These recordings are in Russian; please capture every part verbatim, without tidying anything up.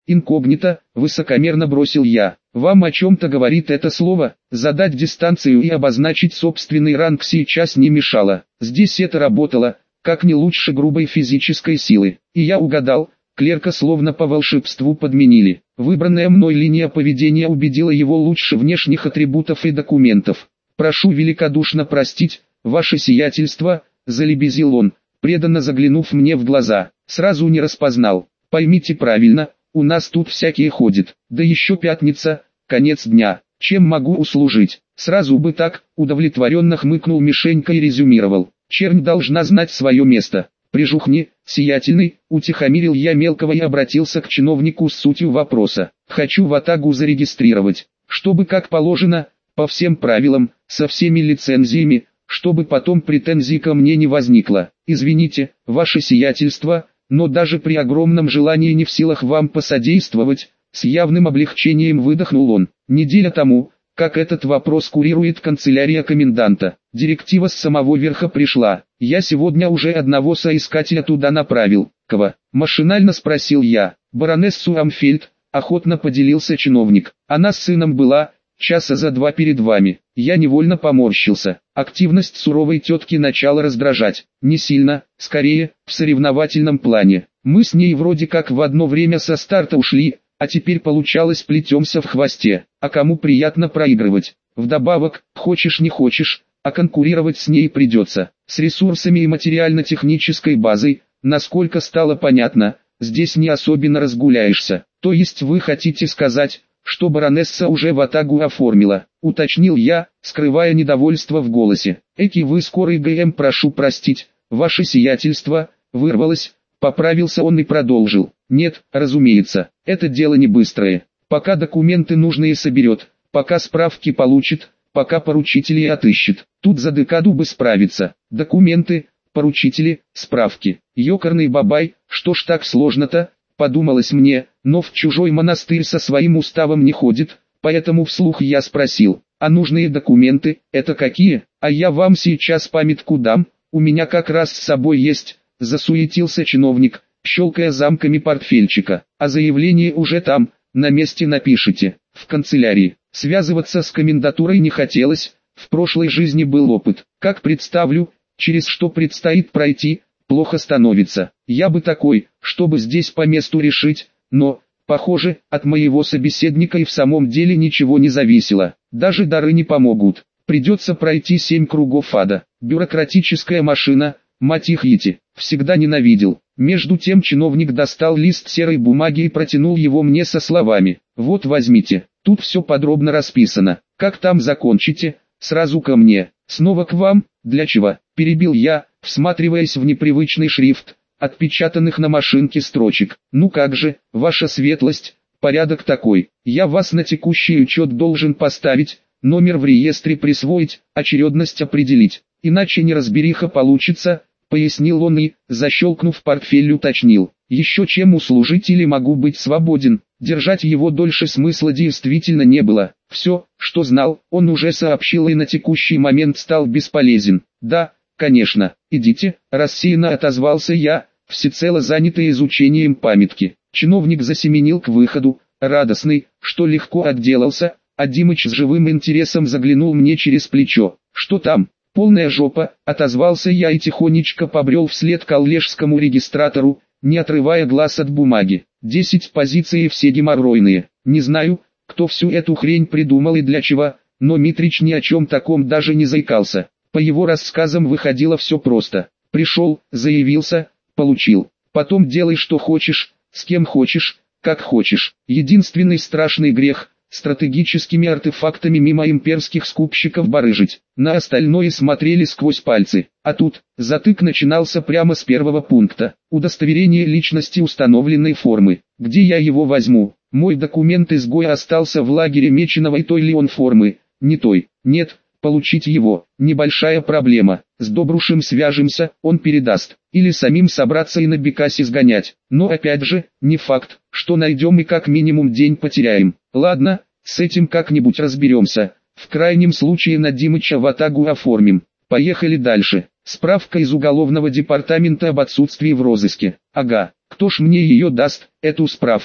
Инкогнито, высокомерно бросил я. Вам о чем-то говорит это слово, задать дистанцию и обозначить собственный ранг сейчас не мешало. Здесь это работало, как не лучше грубой физической силы. И я угадал, клерка словно по волшебству подменили. Выбранная мной линия поведения убедила его лучше внешних атрибутов и документов. «Прошу великодушно простить, ваше сиятельство», — залебезил он, преданно заглянув мне в глаза. Сразу не распознал. «Поймите правильно, у нас тут всякие ходят, да еще пятница, конец дня, чем могу услужить?» Сразу бы так, удовлетворенно хмыкнул Мишенька и резюмировал. «Чернь должна знать свое место». «Прижухни, сиятельный», — утихомирил я мелкого и обратился к чиновнику с сутью вопроса. «Хочу в Атагу зарегистрировать, чтобы как положено, по всем правилам, со всеми лицензиями, чтобы потом претензий ко мне не возникло. Извините, ваше сиятельство, но даже при огромном желании не в силах вам посодействовать», с явным облегчением выдохнул он. «Неделя тому, как этот вопрос курирует канцелярия коменданта. Директива с самого верха пришла. Я сегодня уже одного соискателя туда направил». «Кого?» – машинально спросил я. «Баронессу Амфельд», – охотно поделился чиновник. «Она с сыном была, часа за два перед вами». Я невольно поморщился. Активность суровой тетки начала раздражать. Не сильно, скорее, в соревновательном плане. Мы с ней вроде как в одно время со старта ушли, а теперь получалось плетемся в хвосте. А кому приятно проигрывать? Вдобавок, хочешь не хочешь, а конкурировать с ней придется. С ресурсами и материально-технической базой, насколько стало понятно, здесь не особенно разгуляешься. То есть вы хотите сказать, что баронесса уже в Атагу оформила, уточнил я, скрывая недовольство в голосе. «Эки вы скорый ГМ, прошу простить, ваше сиятельство», вырвалось, поправился он и продолжил. «Нет, разумеется, это дело не быстрое. Пока документы нужные соберет, пока справки получит, пока поручителей отыщет. Тут за декаду бы справиться. Документы, поручители, справки. Ёкарный бабай, что ж так сложно-то?» Подумалось мне, но в чужой монастырь со своим уставом не ходит, поэтому вслух я спросил: «А нужные документы, это какие? А я вам сейчас памятку дам, у меня как раз с собой есть», — засуетился чиновник, щелкая замками портфельчика. «А заявление уже там, на месте напишите, в канцелярии». Связываться с комендатурой не хотелось, в прошлой жизни был опыт. Как представлю, через что предстоит пройти, плохо становится. Я бы такой, чтобы здесь по месту решить, но, похоже, от моего собеседника и в самом деле ничего не зависело. Даже дары не помогут. Придется пройти семь кругов ада. Бюрократическая машина, мать их ети, всегда ненавидел. Между тем чиновник достал лист серой бумаги и протянул его мне со словами: «Вот возьмите, тут все подробно расписано. Как там закончите, сразу ко мне». «Снова к вам? Для чего?» – перебил я, всматриваясь в непривычный шрифт, отпечатанных на машинке строчек. «Ну как же, ваша светлость, порядок такой. Я вас на текущий учет должен поставить, номер в реестре присвоить, очередность определить. Иначе неразбериха получится», — пояснил он и, защелкнув портфель, уточнил: «Еще чем услужить или могу быть свободен?» Держать его дольше смысла действительно не было. Все, что знал, он уже сообщил и на текущий момент стал бесполезен. «Да, конечно, идите», — рассеянно отозвался я, всецело занятый изучением памятки. Чиновник засеменил к выходу, радостный, что легко отделался, а Димыч с живым интересом заглянул мне через плечо. «Что там?» «Полная жопа», — отозвался я и тихонечко побрел вслед к коллежскому регистратору, не отрывая глаз от бумаги. Десять позиций и все геморройные. Не знаю, кто всю эту хрень придумал и для чего, но Митрич ни о чем таком даже не заикался. По его рассказам выходило все просто. Пришел, заявился, получил. Потом делай что хочешь, с кем хочешь, как хочешь. Единственный страшный грех — стратегическими артефактами мимо имперских скупщиков барыжить. На остальное смотрели сквозь пальцы. А тут, затык начинался прямо с первого пункта. Удостоверение личности установленной формы. Где я его возьму? Мой документ изгоя остался в лагере Меченого, и той ли он формы? Не той. Нет, получить его – небольшая проблема. С Добрушем свяжемся, он передаст. Или самим собраться и на Бекасе сгонять. Но опять же, не факт, что найдем и как минимум день потеряем. Ладно, с этим как-нибудь разберемся. В крайнем случае на Димыча в Атагу оформим. Поехали дальше. Справка из уголовного департамента об отсутствии в розыске. Ага, кто ж мне ее даст, эту справку?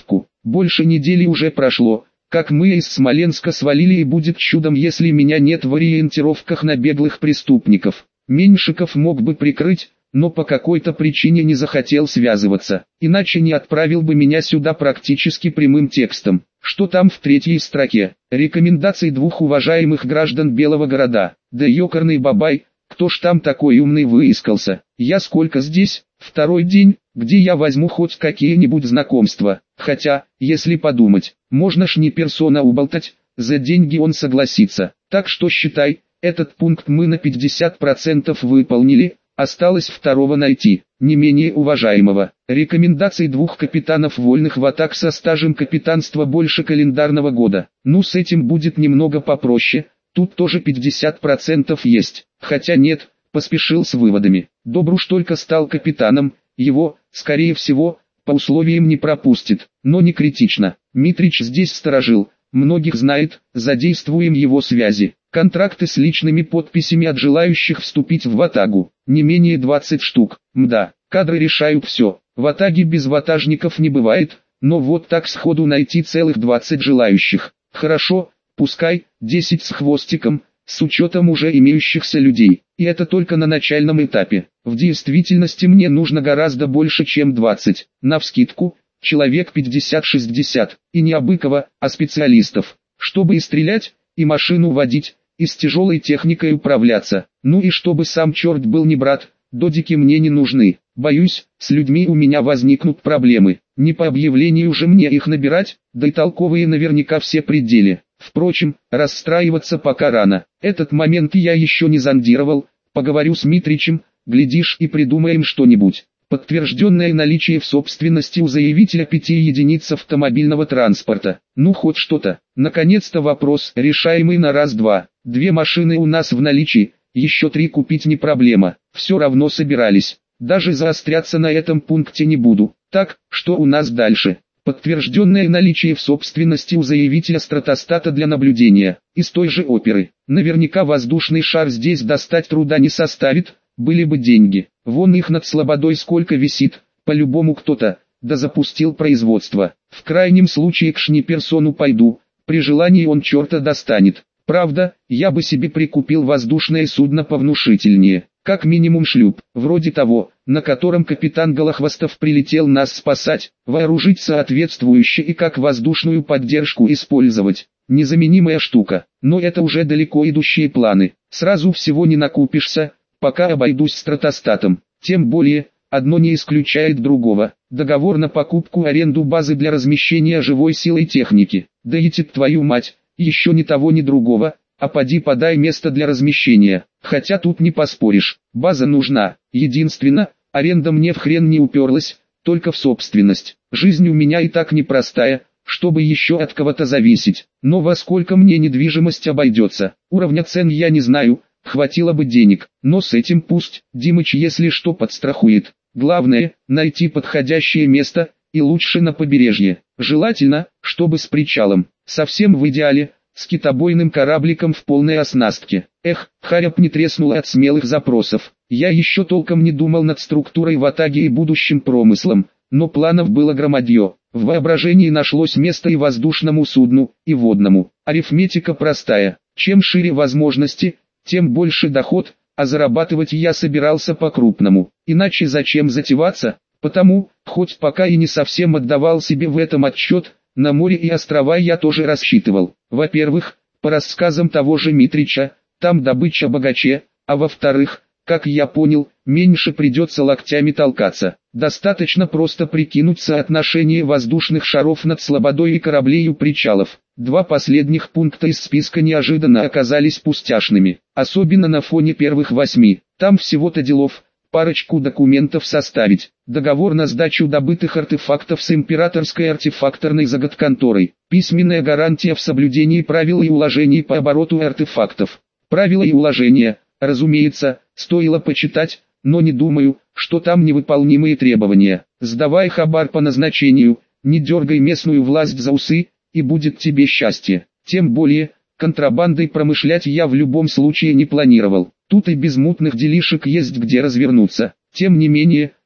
Больше недели уже прошло, как мы из Смоленска свалили, и будет чудом, если меня нет в ориентировках на беглых преступников. Меньшиков мог бы прикрыть, но по какой-то причине не захотел связываться, иначе не отправил бы меня сюда практически прямым текстом. Что там в третьей строке? Рекомендации двух уважаемых граждан Белого города. Да ёкарный бабай, кто ж там такой умный выискался? Я сколько здесь? Второй день, где я возьму хоть какие-нибудь знакомства. Хотя, если подумать, можно ж не персона уболтать, за деньги он согласится. Так что считай, этот пункт мы на пятьдесят процентов выполнили. Осталось второго найти, не менее уважаемого. Рекомендации двух капитанов вольных ватаг со стажем капитанства больше календарного года. Ну, с этим будет немного попроще, тут тоже пятьдесят процентов есть. Хотя нет, поспешил с выводами. Добруш только стал капитаном, его, скорее всего, по условиям не пропустит, но не критично. Митрич здесь сторожил, многих знает, задействуем его связи. Контракты с личными подписями от желающих вступить в ватагу, не менее двадцать штук. Мда, кадры решают все. В ватаге без ватажников не бывает, но вот так сходу найти целых двадцать желающих. Хорошо, пускай, десять с хвостиком, с учетом уже имеющихся людей. И это только на начальном этапе. В действительности мне нужно гораздо больше, чем двадцать. Навскидку, человек пятьдесят-шестьдесят. И не Абыкова, а специалистов. Чтобы и стрелять, и машину водить, и с тяжелой техникой управляться. Ну и чтобы сам черт был не брат, додики мне не нужны. Боюсь, с людьми у меня возникнут проблемы. Не по объявлению же мне их набирать, да и толковые наверняка все при деле. Впрочем, расстраиваться пока рано. Этот момент я еще не зондировал. Поговорю с Митричем, глядишь, и придумаем что-нибудь. Подтвержденное наличие в собственности у заявителя пяти единиц автомобильного транспорта. Ну хоть что-то. Наконец-то вопрос, решаемый на раз-два. Две машины у нас в наличии, еще три купить не проблема. Все равно собирались. Даже заостряться на этом пункте не буду. Так, что у нас дальше? Подтвержденное наличие в собственности у заявителя стратостата для наблюдения. Из той же оперы. Наверняка воздушный шар здесь достать труда не составит. Были бы деньги, вон их над Слободой сколько висит, по-любому кто-то, да запустил производство. В крайнем случае к Шниперсону пойду, при желании он черта достанет. Правда, я бы себе прикупил воздушное судно повнушительнее, как минимум шлюп, вроде того, на котором капитан Голохвостов прилетел нас спасать, вооружить соответствующе и как воздушную поддержку использовать. Незаменимая штука, но это уже далеко идущие планы, сразу всего не накупишься. Пока обойдусь стратостатом, тем более, одно не исключает другого. Договор на покупку-аренду базы для размещения живой силы техники. Да идти твою мать, еще ни того ни другого, а поди подай место для размещения. Хотя тут не поспоришь, база нужна. Единственно, аренда мне в хрен не уперлась, только в собственность. Жизнь у меня и так непростая, чтобы еще от кого-то зависеть. Но во сколько мне недвижимость обойдется, уровня цен я не знаю. Хватило бы денег, но с этим пусть, Димыч если что подстрахует. Главное, найти подходящее место, и лучше на побережье. Желательно, чтобы с причалом. Совсем в идеале, с китобойным корабликом в полной оснастке. Эх, харяб не треснула от смелых запросов. Я еще толком не думал над структурой ватаги и будущим промыслом, но планов было громадье. В воображении нашлось место и воздушному судну, и водному. Арифметика простая. Чем шире возможности, тем больше доход, а зарабатывать я собирался по-крупному. Иначе зачем затеваться? Потому, хоть пока и не совсем отдавал себе в этом отчет, на море и острова я тоже рассчитывал. Во-первых, по рассказам того же Митрича, там добыча богаче, а во-вторых, как я понял, меньше придется локтями толкаться. Достаточно просто прикинуть соотношение воздушных шаров над Слободой и кораблей у причалов. Два последних пункта из списка неожиданно оказались пустяшными, особенно на фоне первых восьми. Там всего-то делов, парочку документов составить, договор на сдачу добытых артефактов с императорской артефакторной заготконторой, письменная гарантия в соблюдении правил и уложений по обороту артефактов. Правила и уложения, разумеется, стоило почитать, но не думаю, что там невыполнимые требования. Сдавай хабар по назначению, не дергай местную власть за усы, и будет тебе счастье. Тем более, контрабандой промышлять я в любом случае не планировал. Тут и без мутных делишек есть где развернуться. Тем не менее,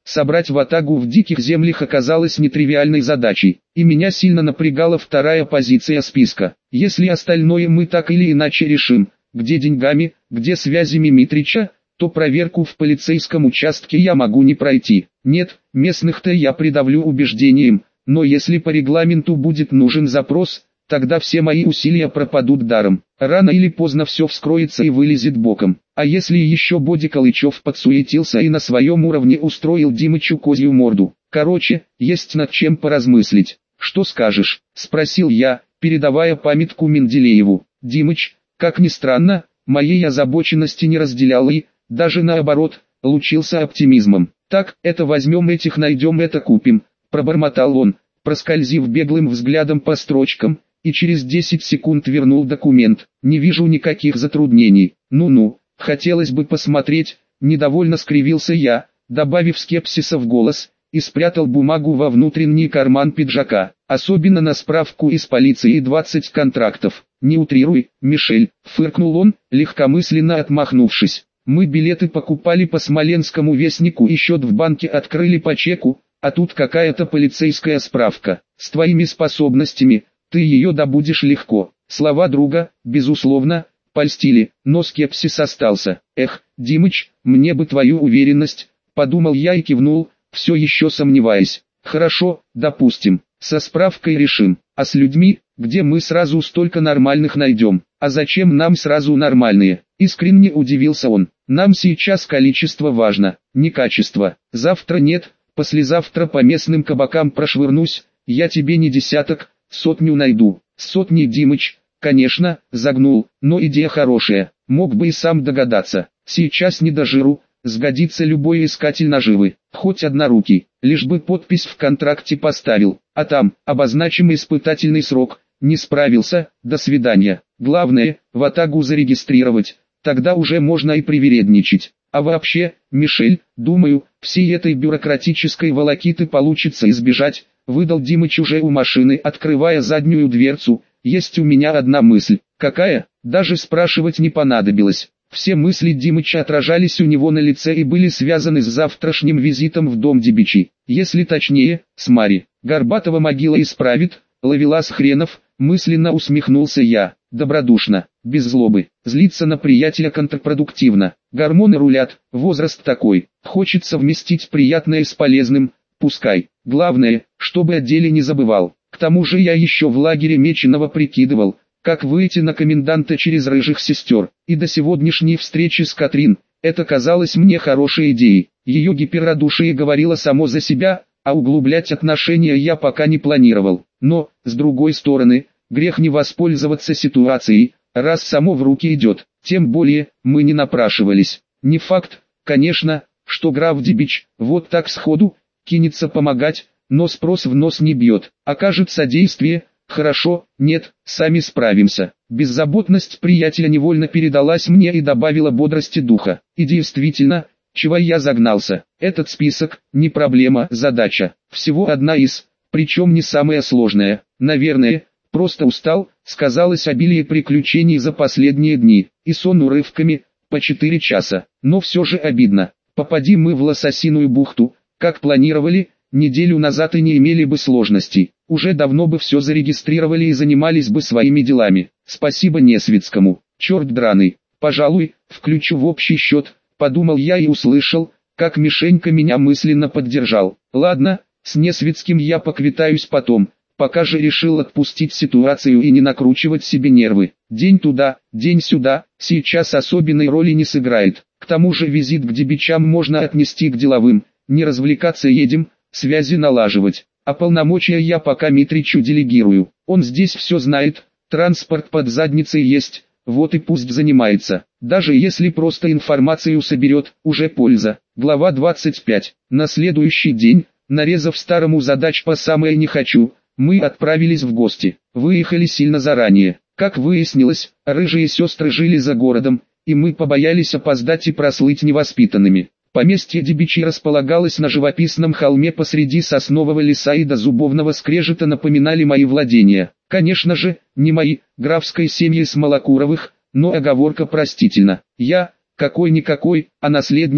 собрать ватагу в диких землях оказалось нетривиальной задачей, и меня сильно напрягала вторая позиция списка. Если остальное мы так или иначе решим, где деньгами, где связями Митрича, то проверку в полицейском участке я могу не пройти. Нет, местных-то я придавлю убеждением, но если по регламенту будет нужен запрос, тогда все мои усилия пропадут даром. Рано или поздно все вскроется и вылезет боком. А если еще Боди Калычев подсуетился и на своем уровне устроил Димычу козью морду? Короче, есть над чем поразмыслить. «Что скажешь?» – спросил я, передавая памятку Менделееву. Димыч, как ни странно, моей озабоченности не разделял и, даже наоборот, лучился оптимизмом. «Так, это возьмем, этих найдем, это купим», – пробормотал он, проскользив беглым взглядом по строчкам, и через десять секунд вернул документ. «Не вижу никаких затруднений». «Ну-ну, хотелось бы посмотреть», – недовольно скривился я, добавив скепсиса в голос, и спрятал бумагу во внутренний карман пиджака. «Особенно на справку из полиции и двадцать контрактов». «Не утрируй, Мишель», – фыркнул он, легкомысленно отмахнувшись. «Мы билеты покупали по Смоленскому вестнику и счет в банке открыли по чеку, а тут какая-то полицейская справка. С твоими способностями ты ее добудешь легко». Слова друга, безусловно, польстили, но скепсис остался. «Эх, Димыч, мне бы твою уверенность», – подумал я и кивнул, все еще сомневаясь. «Хорошо, допустим, со справкой решим, а с людьми, где мы сразу столько нормальных найдем? А зачем нам сразу нормальные?» Искренне удивился он. «Нам сейчас количество важно, не качество. Завтра нет, послезавтра по местным кабакам прошвырнусь, я тебе не десяток, сотню найду». «Сотни, Димыч, конечно, загнул, но идея хорошая, мог бы и сам догадаться. Сейчас не до жиру, сгодится любой искатель наживы, хоть однорукий, лишь бы подпись в контракте поставил, а там, обозначим испытательный срок, не справился, до свидания. Главное, ватагу зарегистрировать, тогда уже можно и привередничать. А вообще, Мишель, думаю, всей этой бюрократической волокиты получится избежать», выдал Димыч уже у машины, открывая заднюю дверцу. «Есть у меня одна мысль». «Какая?» Даже спрашивать не понадобилось. Все мысли Димыча отражались у него на лице и были связаны с завтрашним визитом в дом Дебичи. Если точнее, с Мари. Горбатова могила исправит, ловелас хренов, мысленно усмехнулся я. Добродушно, без злобы. Злиться на приятеля контрпродуктивно. Гормоны рулят, возраст такой. Хочется вместить приятное с полезным, пускай. Главное, чтобы о деле не забывал. К тому же я еще в лагере Меченого прикидывал, как выйти на коменданта через рыжих сестер. И до сегодняшней встречи с Катрин, это казалось мне хорошей идеей. Ее гиперрадушие говорило само за себя, а углублять отношения я пока не планировал. Но, с другой стороны, грех не воспользоваться ситуацией, раз само в руки идет. Тем более, мы не напрашивались. Не факт, конечно, что граф Дебич, вот так сходу, кинется помогать, но спрос в нос не бьет. Окажет содействие, хорошо, нет, сами справимся. Беззаботность приятеля невольно передалась мне и добавила бодрости духа. И действительно, чего я загнался. Этот список, не проблема, задача. Всего одна из, причем не самая сложная. Наверное, просто устал, сказалось обилие приключений за последние дни. И сон урывками, по четыре часа. Но все же обидно. Попади мы в Лососиную бухту, как планировали, неделю назад и не имели бы сложностей. Уже давно бы все зарегистрировали и занимались бы своими делами. Спасибо Несвицкому. Черт драный. Пожалуй, включу в общий счет, подумал я и услышал, как Мишенька меня мысленно поддержал. Ладно, с Несвицким я поквитаюсь потом, пока же решил отпустить ситуацию и не накручивать себе нервы. День туда, день сюда, сейчас особенной роли не сыграет. К тому же визит к Дебичам можно отнести к деловым, не развлекаться едем, связи налаживать. А полномочия я пока Митричу делегирую. Он здесь все знает, транспорт под задницей есть, вот и пусть занимается. Даже если просто информацию соберет, уже польза. Глава двадцать пять. На следующий день, нарезав старому задач по самое не хочу, мы отправились в гости. Выехали сильно заранее. Как выяснилось, рыжие сестры жили за городом, и мы побоялись опоздать и прослыть невоспитанными. Поместье Дебичи располагалось на живописном холме посреди соснового леса и до зубовного скрежета напоминали мои владения. Конечно же, не мои, графской семьи Смолокуровых, но оговорка простительна. Я, какой-никакой, а наследник,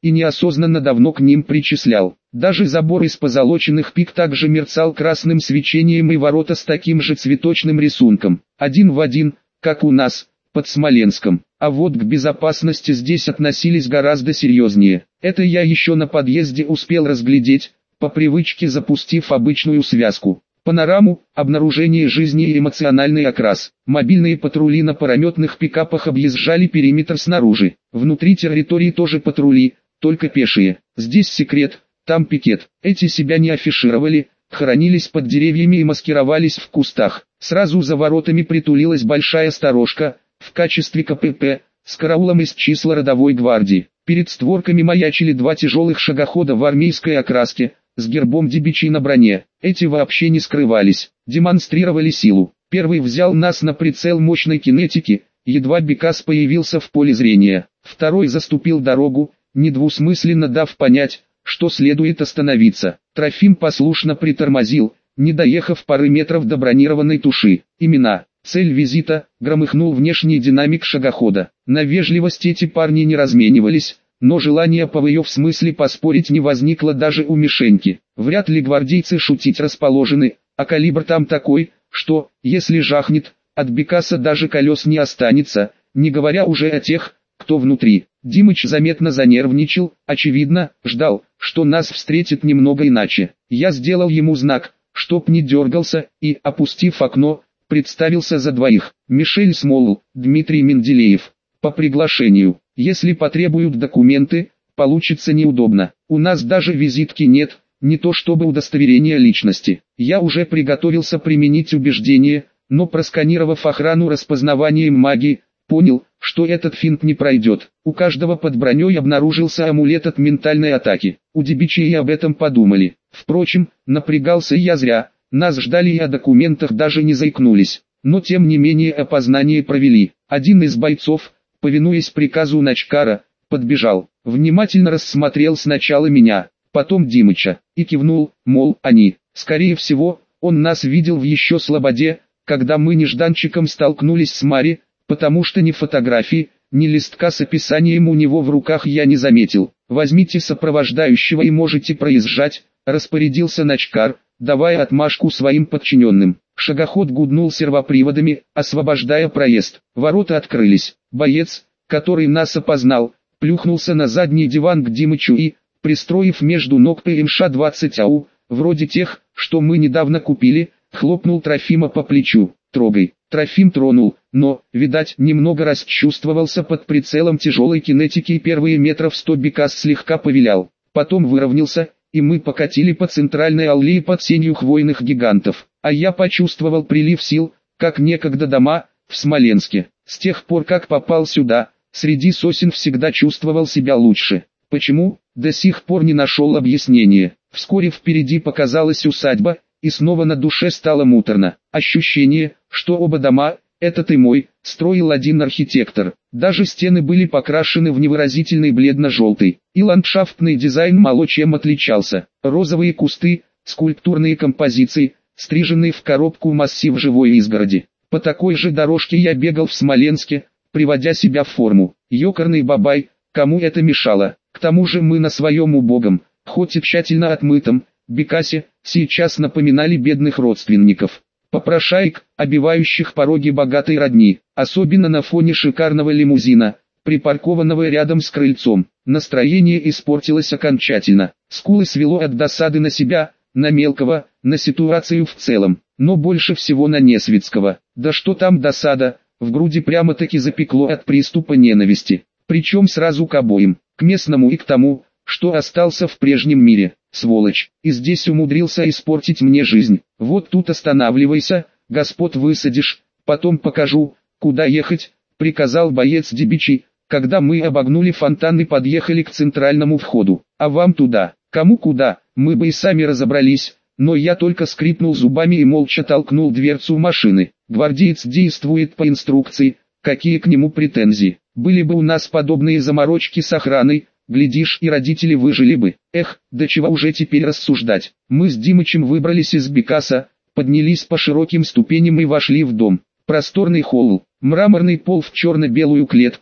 и неосознанно давно к ним причислял. Даже забор из позолоченных пик также мерцал красным свечением и ворота с таким же цветочным рисунком, один в один, как у нас, под Смоленском. А вот к безопасности здесь относились гораздо серьезнее. Это я еще на подъезде успел разглядеть, по привычке запустив обычную связку. Панораму, обнаружение жизни и эмоциональный окрас. Мобильные патрули на парометных пикапах объезжали периметр снаружи. Внутри территории тоже патрули, только пешие. Здесь секрет, там пикет. Эти себя не афишировали, хоронились под деревьями и маскировались в кустах. Сразу за воротами притулилась большая сторожка, в качестве ка пэ пэ, с караулом из числа родовой гвардии. Перед створками маячили два тяжелых шагохода в армейской окраске, с гербом Дибичей на броне. Эти вообще не скрывались, демонстрировали силу. Первый взял нас на прицел мощной кинетики, едва Бекас появился в поле зрения. Второй заступил дорогу, недвусмысленно дав понять, что следует остановиться. Трофим послушно притормозил, не доехав пары метров до бронированной туши. Имена, цель визита, громыхнул внешний динамик шагохода. На вежливость эти парни не разменивались, но желание по в смысле поспорить не возникло даже у Мишеньки. Вряд ли гвардейцы шутить расположены, а калибр там такой, что, если жахнет, от Бекаса даже колес не останется, не говоря уже о тех, кто внутри. Димыч заметно занервничал, очевидно, ждал, что нас встретит немного иначе. Я сделал ему знак, чтоб не дергался, и, опустив окно, представился за двоих. Мишель Смолл, Дмитрий Менделеев. По приглашению. Если потребуют документы, получится неудобно. У нас даже визитки нет, не то чтобы удостоверение личности. Я уже приготовился применить убеждение, но просканировав охрану распознаванием магии, понял, что этот финт не пройдет. У каждого под броней обнаружился амулет от ментальной атаки. У Дибичей об этом подумали. Впрочем, напрягался я зря, нас ждали и о документах даже не заикнулись. Но тем не менее опознание провели. Один из бойцов, повинуясь приказу Начкара, подбежал, внимательно рассмотрел сначала меня, потом Димыча, и кивнул, мол, они. Скорее всего, он нас видел в еще Слободе, когда мы нежданчиком столкнулись с Мари, потому что ни фотографии, ни листка с описанием у него в руках я не заметил. Возьмите сопровождающего и можете проезжать, распорядился Начкар, давая отмашку своим подчиненным. Шагоход гуднул сервоприводами, освобождая проезд. Ворота открылись. Боец, который нас опознал, плюхнулся на задний диван к Димычу и, пристроив между ног пэ эм ша двадцать а у, вроде тех, что мы недавно купили, хлопнул Трофима по плечу. «Трогай». Трофим тронул, но, видать, немного расчувствовался под прицелом тяжелой кинетики и первые метров сто Бекас слегка повилял. Потом выровнялся, и мы покатили по центральной аллее под сенью хвойных гигантов. А я почувствовал прилив сил, как некогда дома, в Смоленске. С тех пор как попал сюда, среди сосен всегда чувствовал себя лучше. Почему? До сих пор не нашел объяснения. Вскоре впереди показалась усадьба, и снова на душе стало муторно. Ощущение, что оба дома, этот и мой, строил один архитектор. Даже стены были покрашены в невыразительный бледно-желтый, и ландшафтный дизайн мало чем отличался. Розовые кусты, скульптурные композиции, стриженный в коробку массив живой изгороди. По такой же дорожке я бегал в Смоленске, приводя себя в форму. Ёкарный бабай, кому это мешало? К тому же мы на своем убогом, хоть и тщательно отмытом, Бекасе, сейчас напоминали бедных родственников. Попрошаек, обивающих пороги богатой родни, особенно на фоне шикарного лимузина, припаркованного рядом с крыльцом. Настроение испортилось окончательно. Скулы свело от досады на себя, на мелкого, на ситуацию в целом, но больше всего на Несвицкого. Да что там досада, в груди прямо-таки запекло от приступа ненависти. Причем сразу к обоим, к местному и к тому, что остался в прежнем мире. Сволочь, и здесь умудрился испортить мне жизнь. Вот тут останавливайся, господ высадишь, потом покажу, куда ехать, приказал боец Дибичей, когда мы обогнули фонтан и подъехали к центральному входу. А вам туда, кому куда, мы бы и сами разобрались, но я только скрипнул зубами и молча толкнул дверцу машины. Гвардеец действует по инструкции, какие к нему претензии. Были бы у нас подобные заморочки с охраной, глядишь, и родители выжили бы. Эх, до чего уже теперь рассуждать. Мы с Димычем выбрались из Бекаса, поднялись по широким ступеням и вошли в дом. Просторный холл, мраморный пол в черно-белую клетку,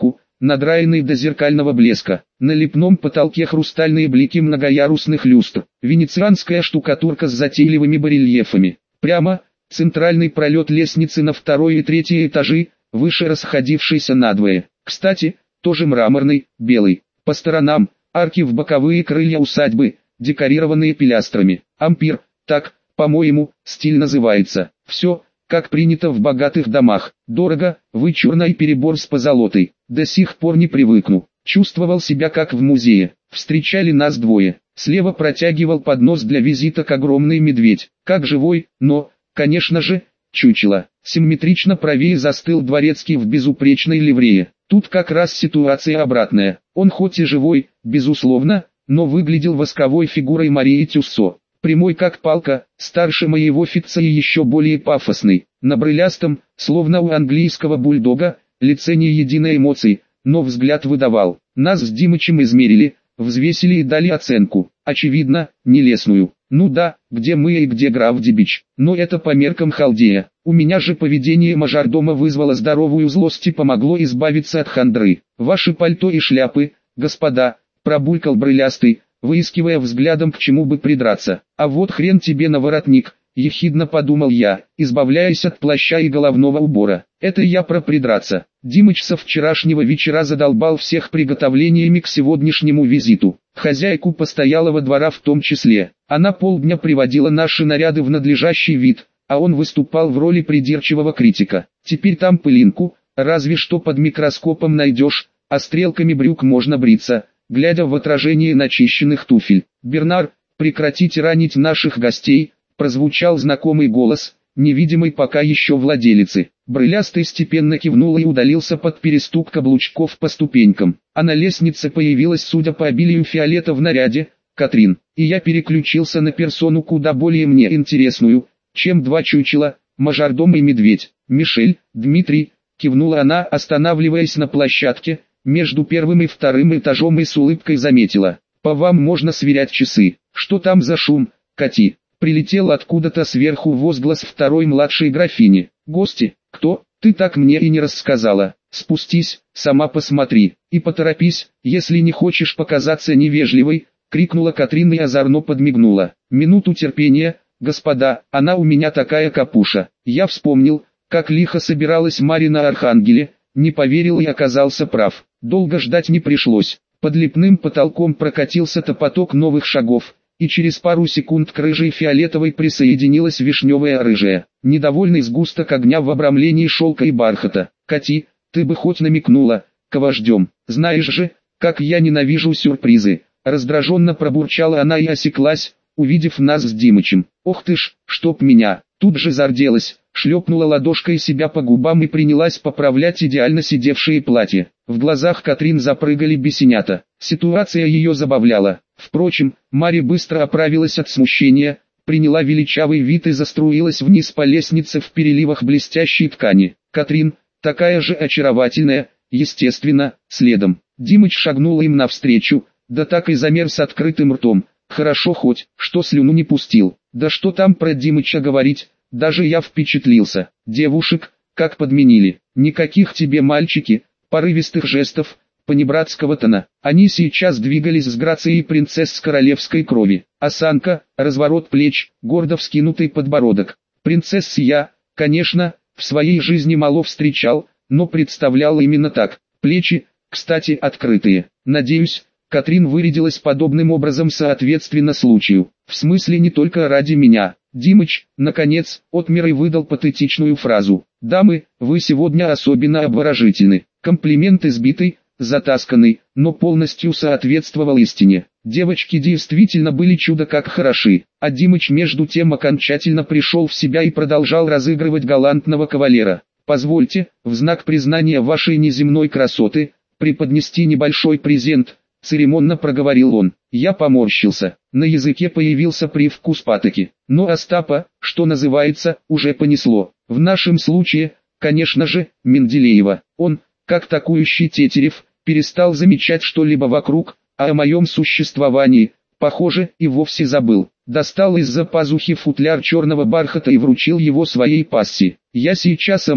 надраенный до зеркального блеска. На лепном потолке хрустальные блики многоярусных люстр, венецианская штукатурка с затейливыми барельефами. Прямо, центральный пролет лестницы на второй и третий этажи, выше расходившийся надвое. Кстати, тоже мраморный, белый. По сторонам, арки в боковые крылья усадьбы, декорированные пилястрами. Ампир, так, по-моему, стиль называется. Все, как принято в богатых домах. Дорого, вычурно и перебор с позолотой. До сих пор не привыкну. Чувствовал себя как в музее. Встречали нас двое. Слева протягивал поднос для визиток огромный медведь. Как живой, но, конечно же, чучело. Симметрично правее застыл дворецкий в безупречной ливрее. Тут как раз ситуация обратная. Он хоть и живой, безусловно, но выглядел восковой фигурой Марии Тюссо. Прямой как палка, старше моего Фитца и еще более пафосный. На брылястом, словно у английского бульдога, лице не единой эмоции, но взгляд выдавал. Нас с Димычем измерили, взвесили и дали оценку. Очевидно, нелестную. Ну да, где мы и где граф Дибич. Но это по меркам халдея. У меня же поведение мажордома вызвало здоровую злость и помогло избавиться от хандры. Ваши пальто и шляпы, господа, пробулькал брылястый, выискивая взглядом к чему бы придраться. А вот хрен тебе на воротник, ехидно подумал я, избавляясь от плаща и головного убора. Это я про придраться. Димыч со вчерашнего вечера задолбал всех приготовлениями к сегодняшнему визиту. Хозяйку постоялого двора в том числе. Она полдня приводила наши наряды в надлежащий вид, а он выступал в роли придирчивого критика. Теперь там пылинку, разве что под микроскопом найдешь, а стрелками брюк можно бриться, глядя в отражение начищенных туфель. «Бернар, прекратите ранить наших гостей», прозвучал знакомый голос, невидимый пока еще владелицы. Брылястый степенно кивнул и удалился под перестук каблучков по ступенькам. А на лестнице появилась, судя по обилию фиолета в наряде, Катрин. И я переключился на персону куда более мне интересную, чем два чучела, мажордом и медведь. «Мишель, Дмитрий», кивнула она, останавливаясь на площадке, между первым и вторым этажом, и с улыбкой заметила: «По вам можно сверять часы». «Что там за шум, Кати?» Прилетел откуда-то сверху возглас второй младшей графини. «Гости? Кто? Ты так мне и не рассказала. Спустись, сама посмотри, и поторопись, если не хочешь показаться невежливой», крикнула Катрин и озорно подмигнула. «Минуту терпения, господа, она у меня такая капуша». Я вспомнил, как лихо собиралась Марья на Архангеле, не поверил и оказался прав. Долго ждать не пришлось. Под лепным потолком прокатился топоток новых шагов, и через пару секунд к рыжей фиолетовой присоединилась вишневая рыжая. Недовольный сгусток огня в обрамлении шелка и бархата. «Кати, ты бы хоть намекнула, кого ждем. Знаешь же, как я ненавижу сюрпризы». Раздраженно пробурчала она и осеклась, увидев нас с Димычем. «Ох ты ж, чтоб меня!» Тут же зарделась, шлепнула ладошкой себя по губам и принялась поправлять идеально сидевшее платье. В глазах Катрин запрыгали бесенята. Ситуация ее забавляла. Впрочем, Марья быстро оправилась от смущения, приняла величавый вид и заструилась вниз по лестнице в переливах блестящей ткани. Катрин, такая же очаровательная, естественно, следом. Димыч шагнул им навстречу, да так и замер с открытым ртом. Хорошо хоть, что слюну не пустил. Да что там про Димыча говорить, даже я впечатлился. Девушек, как подменили. Никаких тебе, мальчики, порывистых жестов, понебратского тона. Они сейчас двигались с грацией принцесс с королевской крови. Осанка, разворот плеч, гордо вскинутый подбородок. Принцесс я, конечно, в своей жизни мало встречал, но представлял именно так. Плечи, кстати, открытые. Надеюсь, Катрин вырядилась подобным образом соответственно случаю. В смысле не только ради меня. Димыч, наконец, отмер и выдал патетичную фразу. «Дамы, вы сегодня особенно обворожительны». Комплимент избитый, затасканный, но полностью соответствовал истине. Девочки действительно были чудо как хороши, а Димыч между тем окончательно пришел в себя и продолжал разыгрывать галантного кавалера. «Позвольте, в знак признания вашей неземной красоты, преподнести небольшой презент», церемонно проговорил он. Я поморщился, на языке появился привкус патоки. Но Остапа, что называется, уже понесло. В нашем случае, конечно же, Менделеева. Он, как такующий Тетерев, перестал замечать что-либо вокруг, а о моем существовании, похоже, и вовсе забыл. Достал из-за пазухи футляр черного бархата и вручил его своей пассе. «Я сейчас о Маре.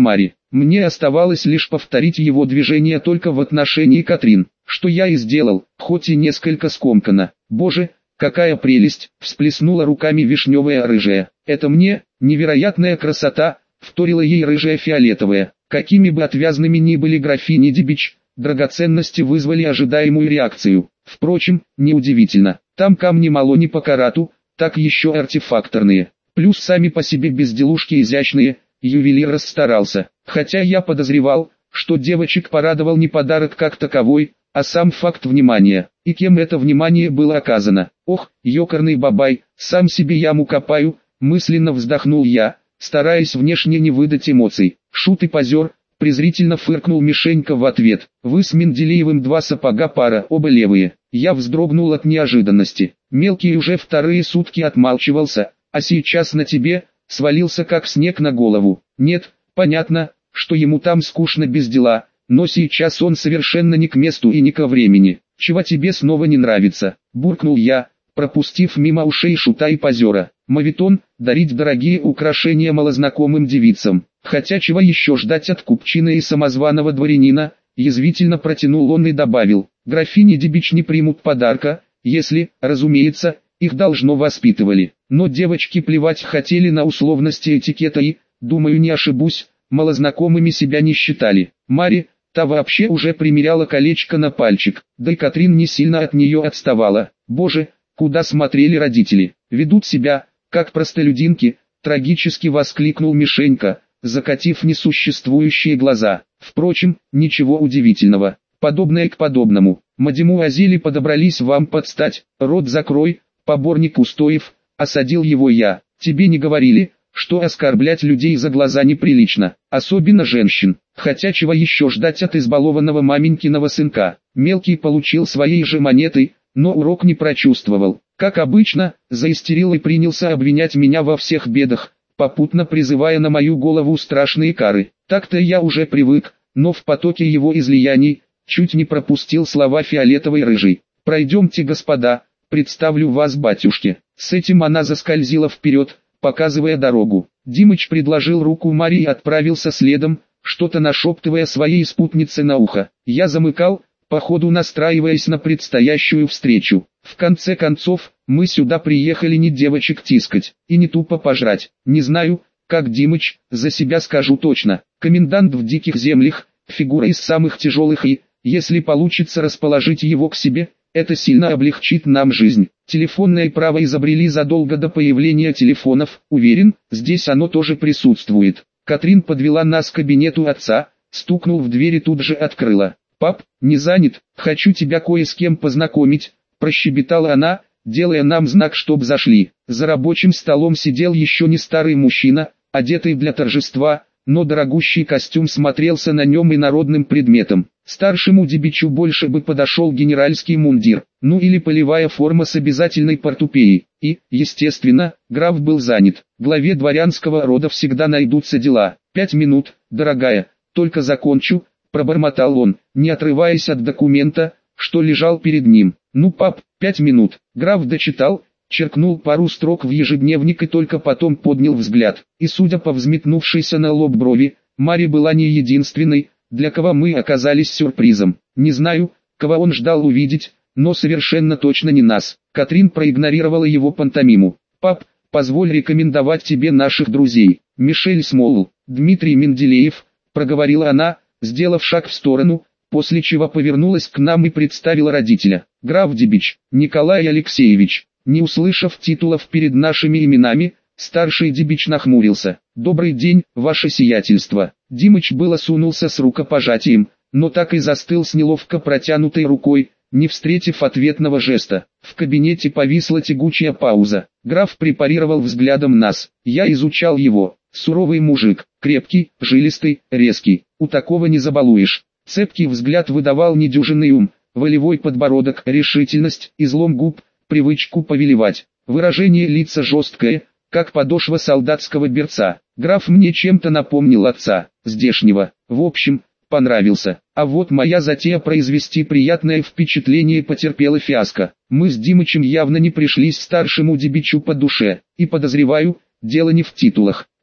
Мне оставалось лишь повторить его движение только в отношении Катрин, что я и сделал, хоть и несколько скомканно. «Боже, какая прелесть!» — всплеснула руками вишневая рыжая. «Это мне, невероятная красота!» — вторила ей рыжая фиолетовая. Какими бы отвязными ни были графини Дибич, драгоценности вызвали ожидаемую реакцию. Впрочем, неудивительно, там камни мало не по карату, так еще артефакторные. Плюс сами по себе безделушки изящные, ювелир расстарался. Хотя я подозревал, что девочек порадовал не подарок как таковой, а сам факт внимания. И кем это внимание было оказано? Ох, ёкарный бабай, сам себе яму копаю, мысленно вздохнул я, стараясь внешне не выдать эмоций. Шут и позер, презрительно фыркнул Мишенька в ответ. Вы с Менделеевым два сапога пара, оба левые. Я вздрогнул от неожиданности. Мелкий уже вторые сутки отмалчивался, а сейчас на тебе, свалился как снег на голову. Нет, понятно, что ему там скучно без дела, но сейчас он совершенно не к месту и не ко времени. Чего тебе снова не нравится? Буркнул я, пропустив мимо ушей шута и позера. Моветон, дарить дорогие украшения малознакомым девицам. Хотя чего еще ждать от купчина и самозваного дворянина, язвительно протянул он и добавил. Графини Дибич не примут подарка, если, разумеется, их должно воспитывали. Но девочки плевать хотели на условности этикета и, думаю не ошибусь, малознакомыми себя не считали. Мари, та вообще уже примеряла колечко на пальчик, да и Катрин не сильно от нее отставала. Боже, куда смотрели родители, ведут себя, как простолюдинки, трагически воскликнул Мишенька, закатив несуществующие глаза. Впрочем, ничего удивительного, подобное к подобному. Мадемуазели подобрались вам подстать, рот закрой, поборник устоев, осадил его я. Тебе не говорили, что оскорблять людей за глаза неприлично, особенно женщин. Хотя чего еще ждать от избалованного маменькиного сынка. Мелкий получил своей же монетой, но урок не прочувствовал. Как обычно, заистерил и принялся обвинять меня во всех бедах, попутно призывая на мою голову страшные кары. Так-то я уже привык, но в потоке его излияний, чуть не пропустил слова фиолетовой рыжей. «Пройдемте, господа, представлю вас батюшке». С этим она заскользила вперед, показывая дорогу. Димыч предложил руку Марии и отправился следом, что-то нашептывая своей спутнице на ухо. Я замыкал, по ходу настраиваясь на предстоящую встречу. В конце концов, мы сюда приехали не девочек тискать, и не тупо пожрать. Не знаю, как Димыч, за себя скажу точно. Комендант в диких землях, фигура из самых тяжелых и, если получится расположить его к себе, это сильно облегчит нам жизнь. Телефонное право изобрели задолго до появления телефонов, уверен, здесь оно тоже присутствует. Катрин подвела нас к кабинету отца, стукнул в дверь и тут же открыла. «Пап, не занят, хочу тебя кое с кем познакомить», – прощебетала она, делая нам знак, чтоб зашли. За рабочим столом сидел еще не старый мужчина, одетый для торжества, но дорогущий костюм смотрелся на нем инородным предметом. Старшему Дибичу больше бы подошел генеральский мундир, ну или полевая форма с обязательной портупеей. И, естественно, граф был занят. Главе дворянского рода всегда найдутся дела. «Пять минут, дорогая, только закончу», – пробормотал он, не отрываясь от документа, что лежал перед ним. «Ну, пап, пять минут». Граф дочитал, черкнул пару строк в ежедневник и только потом поднял взгляд. И судя по взметнувшейся на лоб брови, Мари была не единственной, для кого мы оказались сюрпризом. Не знаю, кого он ждал увидеть, но совершенно точно не нас. Катрин проигнорировала его пантомиму. «Пап, позволь рекомендовать тебе наших друзей. Мишель Смолл, Дмитрий Менделеев», — проговорила она, сделав шаг в сторону, после чего повернулась к нам и представила родителя. «Граф Дибич, Николай Алексеевич». Не услышав титулов перед нашими именами, старший Дибич нахмурился. «Добрый день, ваше сиятельство». Димыч было сунулся с рукопожатием, но так и застыл с неловко протянутой рукой, не встретив ответного жеста. В кабинете повисла тягучая пауза. Граф препарировал взглядом нас. Я изучал его. Суровый мужик, крепкий, жилистый, резкий. У такого не забалуешь. Цепкий взгляд выдавал недюжинный ум, волевой подбородок, решительность, излом губ, привычку повелевать. Выражение лица жесткое, как подошва солдатского берца. Граф мне чем-то напомнил отца, здешнего. В общем, понравился. А вот моя затея произвести приятное впечатление потерпела фиаско. Мы с Димычем явно не пришлись старшему Дибичу по душе. И подозреваю, дело не в титулах.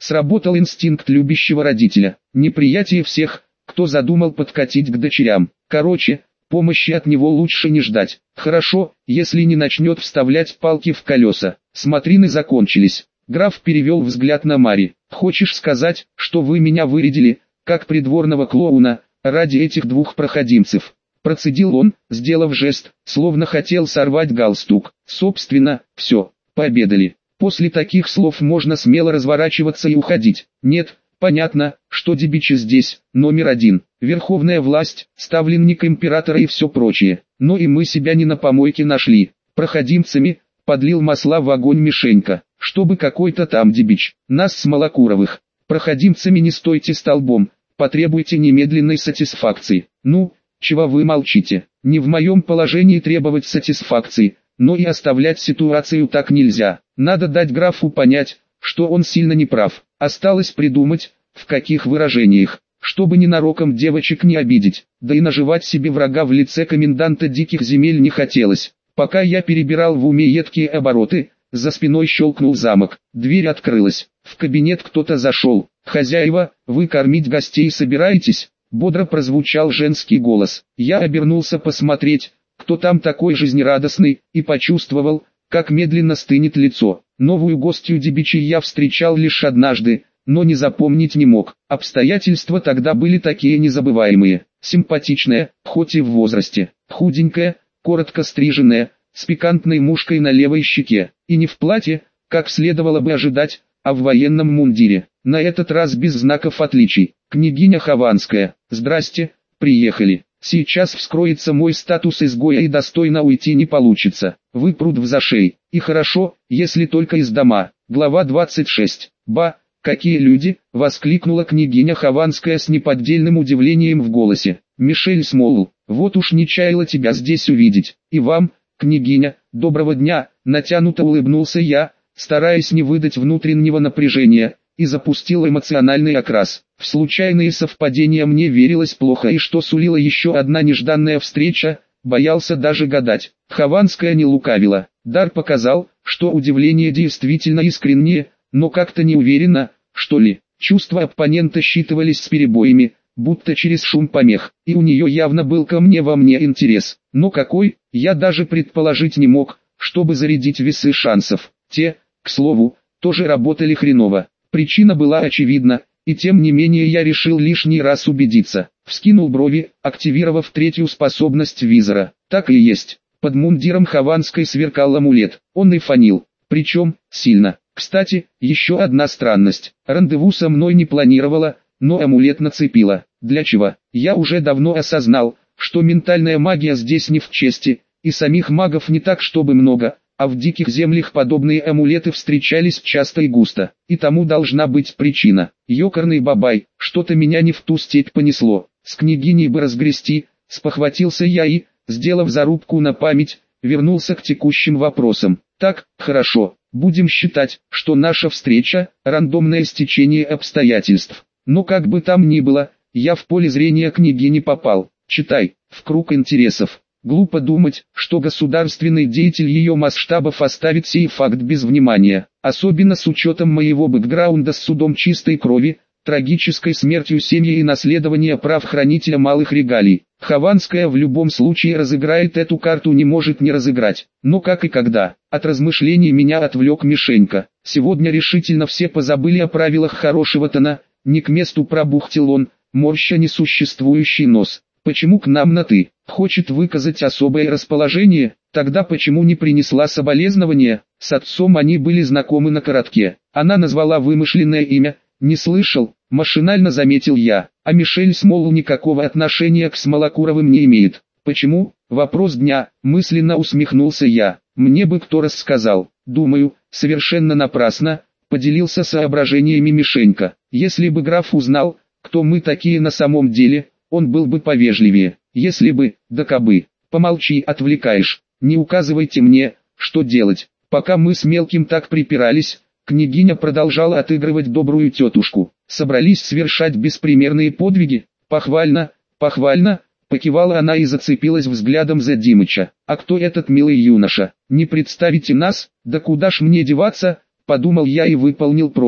Сработал инстинкт любящего родителя, неприятие всех, кто задумал подкатить к дочерям. Короче, помощи от него лучше не ждать. Хорошо, если не начнет вставлять палки в колеса. Смотрины закончились. Граф перевел взгляд на Мари. «Хочешь сказать, что вы меня вырядили, как придворного клоуна, ради этих двух проходимцев?» Процедил он, сделав жест, словно хотел сорвать галстук. «Собственно, все, пообедали. После таких слов можно смело разворачиваться и уходить. Нет, понятно, что Дебичи здесь, номер один. Верховная власть, ставленник императора и все прочее. Но и мы себя не на помойке нашли. Проходимцами подлил масла в огонь Мишенька, чтобы какой-то там Дебич. Нас с Малокуровых. Проходимцами не стойте столбом, потребуйте немедленной сатисфакции. Ну, чего вы молчите? Не в моем положении требовать сатисфакции, но и оставлять ситуацию так нельзя. Надо дать графу понять, что он сильно не прав. Осталось придумать, в каких выражениях, чтобы ненароком девочек не обидеть, да и наживать себе врага в лице коменданта диких земель не хотелось. Пока я перебирал в уме едкие обороты, за спиной щелкнул замок, дверь открылась, в кабинет кто-то зашел. «Хозяева, вы кормить гостей собираетесь?» Бодро прозвучал женский голос. Я обернулся посмотреть, кто там такой жизнерадостный, и почувствовал, как медленно стынет лицо. Новую гостью Дебичи я встречал лишь однажды, но не запомнить не мог. Обстоятельства тогда были такие незабываемые. Симпатичная, хоть и в возрасте, худенькая, коротко стриженная, с пикантной мушкой на левой щеке, и не в платье, как следовало бы ожидать, а в военном мундире, на этот раз без знаков отличий. «Княгиня Хованская, здрасте, приехали. Сейчас вскроется мой статус изгоя и достойно уйти не получится. Выпрут в зашей, и хорошо, если только из дома». Глава двадцать шесть. «Ба, какие люди!» — воскликнула княгиня Хованская с неподдельным удивлением в голосе. «Мишель Смолл, вот уж не чаяла тебя здесь увидеть. И вам, княгиня, доброго дня!» — натянуто улыбнулся я, стараясь не выдать внутреннего напряжения, и запустил эмоциональный окрас. В случайные совпадения мне верилось плохо, и что сулила еще одна нежданная встреча, боялся даже гадать. Хованская не лукавила. Дар показал, что удивление действительно искреннее, но как-то не уверенно, что ли. Чувства оппонента считывались с перебоями, будто через шум помех, и у нее явно был ко мне во мне интерес. Но какой, я даже предположить не мог, чтобы зарядить весы шансов. Те, к слову, тоже работали хреново. Причина была очевидна, и тем не менее я решил лишний раз убедиться. Вскинул брови, активировав третью способность визора. Так и есть. Под мундиром Хованской сверкал амулет. Он и фанил. Причем, сильно. Кстати, еще одна странность. Рандеву со мной не планировала, но амулет нацепила. Для чего? Я уже давно осознал, что ментальная магия здесь не в чести, и самих магов не так чтобы много, а в диких землях подобные амулеты встречались часто и густо, и тому должна быть причина. Ёкарный бабай, что-то меня не в ту степь понесло, с княгиней бы разгрести, спохватился я и, сделав зарубку на память, вернулся к текущим вопросам. Так, хорошо, будем считать, что наша встреча – рандомное стечение обстоятельств. Но как бы там ни было, я в поле зрения княгини попал, читай, в круг интересов. Глупо думать, что государственный деятель ее масштабов оставит сей факт без внимания, особенно с учетом моего бэкграунда с судом чистой крови, трагической смертью семьи и наследования прав хранителя малых регалий. Хованская в любом случае разыграет эту карту, не может не разыграть. Но как и когда? От размышлений меня отвлек Мишенька. Сегодня решительно все позабыли о правилах хорошего тона, не к месту пробухтел он, морща несуществующий нос. Почему к нам на «ты»? Хочет выказать особое расположение? Тогда почему не принесла соболезнования? С отцом они были знакомы на коротке. Она назвала вымышленное имя. Не слышал, машинально заметил я. А Мишель Смолл никакого отношения к Смолокуровым не имеет. Почему? Вопрос дня, мысленно усмехнулся я. Мне бы кто рассказал. Думаю, совершенно напрасно, поделился соображениями Мишенька. Если бы граф узнал, кто мы такие на самом деле, он был бы повежливее. Если бы, да кабы. Помолчи, отвлекаешь. Не указывайте мне, что делать. Пока мы с мелким так припирались, княгиня продолжала отыгрывать добрую тетушку. Собрались совершать беспримерные подвиги. Похвально, похвально, покивала она и зацепилась взглядом за Димыча. А кто этот милый юноша? Не представите нас? Да куда ж мне деваться? Подумал я и выполнил просьбу.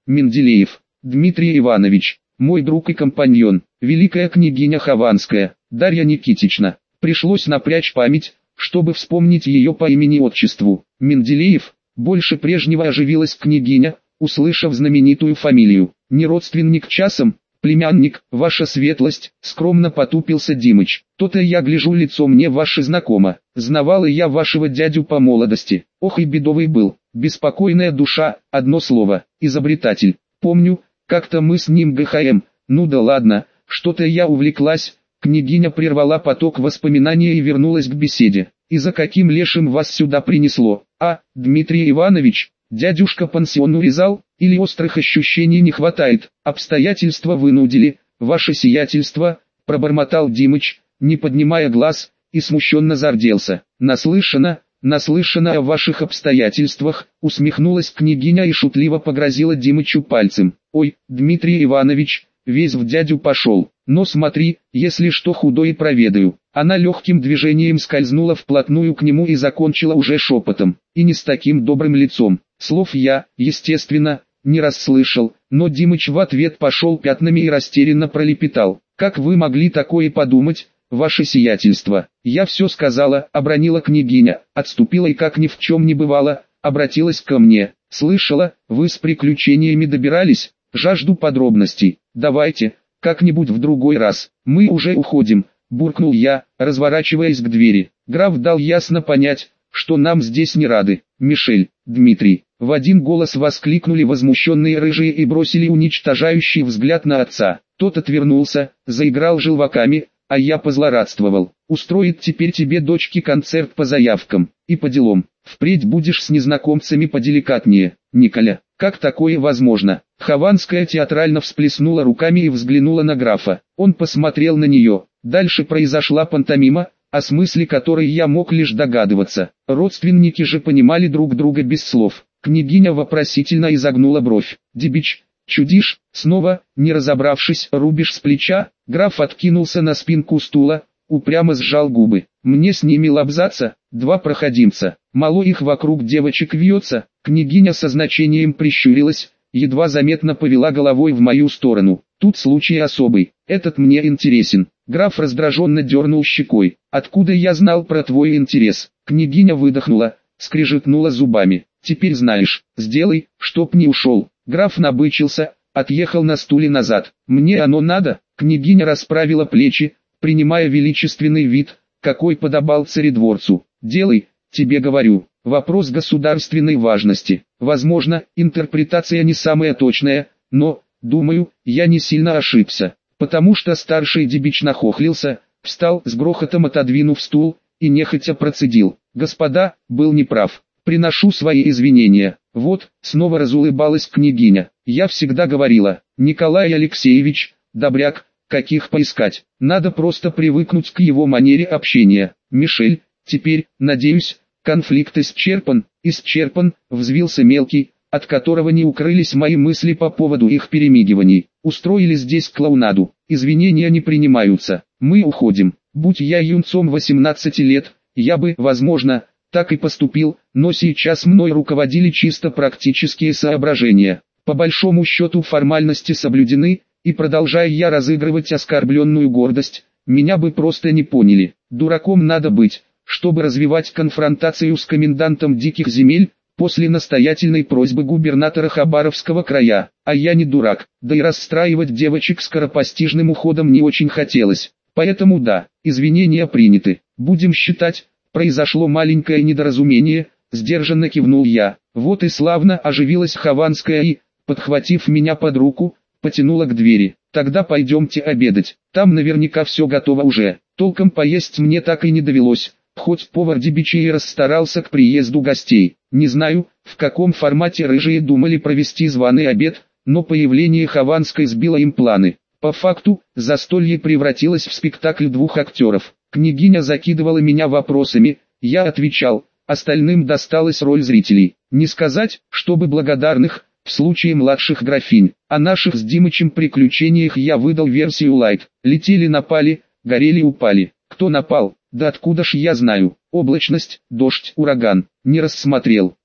Менделеев, Дмитрий Иванович, мой друг и компаньон, великая княгиня Хованская, Дарья Никитична. Пришлось напрячь память, чтобы вспомнить ее по имени-отчеству. Менделеев. Больше прежнего оживилась княгиня, услышав знаменитую фамилию. Не родственник часом, племянник, ваша светлость, скромно потупился Димыч. То-то я гляжу, лицо мне ваше знакомо. Знавала я вашего дядю по молодости. Ох и бедовый был, беспокойная душа, одно слово, изобретатель. Помню, как-то мы с ним ГХМ, ну да ладно, что-то я увлеклась. Княгиня прервала поток воспоминаний и вернулась к беседе. И за каким лешим вас сюда принесло? А, Дмитрий Иванович, дядюшка пансион урезал, или острых ощущений не хватает? Обстоятельства вынудили, ваше сиятельство, пробормотал Димыч, не поднимая глаз, и смущенно зарделся. Наслышана, наслышана о ваших обстоятельствах, усмехнулась княгиня и шутливо погрозила Димычу пальцем. Ой, Дмитрий Иванович, весь в дядю пошел. Но смотри, если что худое проведаю. Она легким движением скользнула вплотную к нему и закончила уже шепотом, и не с таким добрым лицом. Слов я, естественно, не расслышал, но Димыч в ответ пошел пятнами и растерянно пролепетал. Как вы могли такое подумать, ваше сиятельство? Я все сказала, обронила княгиня, отступила и как ни в чем не бывало, обратилась ко мне. Слышала, вы с приключениями добирались? Жажду подробностей. Давайте, как-нибудь в другой раз. Мы уже уходим, буркнул я, разворачиваясь к двери. Граф дал ясно понять, что нам здесь не рады. Мишель, Дмитрий, в один голос воскликнули возмущенные рыжие и бросили уничтожающий взгляд на отца. Тот отвернулся, заиграл желваками, а я позлорадствовал. Устроит теперь тебе, дочке, концерт по заявкам. И по делам. Впредь будешь с незнакомцами поделикатнее. Николя, как такое возможно? Хованская театрально всплеснула руками и взглянула на графа. Он посмотрел на нее. Дальше произошла пантомима, о смысле которой я мог лишь догадываться. Родственники же понимали друг друга без слов. Княгиня вопросительно изогнула бровь. Дибич, чудишь, снова, не разобравшись, рубишь с плеча? Граф откинулся на спинку стула, упрямо сжал губы. Мне с ними лобзаться? Два проходимца. Мало их вокруг девочек вьется. Княгиня со значением прищурилась, едва заметно повела головой в мою сторону. Тут случай особый, этот мне интересен. Граф раздраженно дернул щекой. Откуда я знал про твой интерес? Княгиня выдохнула, скрежетнула зубами. Теперь знаешь, сделай, чтоб не ушел. Граф набычился, отъехал на стуле назад. Мне оно надо? Княгиня расправила плечи, принимая величественный вид, какой подобал царедворцу. Делай, тебе говорю. Вопрос государственной важности. Возможно, интерпретация не самая точная, но, думаю, я не сильно ошибся. Потому что старший Дибич нахохлился, встал с грохотом, отодвинув стул, и нехотя процедил. Господа, был неправ. Приношу свои извинения. Вот, снова разулыбалась княгиня. Я всегда говорила, Николай Алексеевич, добряк, каких поискать. Надо просто привыкнуть к его манере общения. Мишель, теперь, надеюсь, конфликт исчерпан, исчерпан, взвился мелкий, от которого не укрылись мои мысли по поводу их перемигиваний. Устроили здесь клоунаду, извинения не принимаются, мы уходим. Будь я юнцом восемнадцати лет, я бы, возможно, так и поступил, но сейчас мной руководили чисто практические соображения. По большому счету формальности соблюдены, и продолжая я разыгрывать оскорбленную гордость, меня бы просто не поняли. Дураком надо быть, чтобы развивать конфронтацию с комендантом диких земель, после настоятельной просьбы губернатора Хабаровского края. А я не дурак, да и расстраивать девочек скоропостижным уходом не очень хотелось. Поэтому да, извинения приняты. Будем считать, произошло маленькое недоразумение, сдержанно кивнул я. Вот и славно, оживилась Хованская и, подхватив меня под руку, потянула к двери. Тогда пойдемте обедать, там наверняка все готово уже. Толком поесть мне так и не довелось, хоть повар Дибичей расстарался к приезду гостей. Не знаю, в каком формате рыжие думали провести званый обед, но появление Хованской сбило им планы. По факту, застолье превратилось в спектакль двух актеров. Княгиня закидывала меня вопросами, я отвечал, остальным досталась роль зрителей. Не сказать, чтобы благодарных, в случае младших графинь. О наших с Димычем приключениях я выдал версию лайт. Летели, напали, горели, упали. Кто напал? Да откуда ж я знаю? Облачность, дождь, ураган. Не рассмотрел.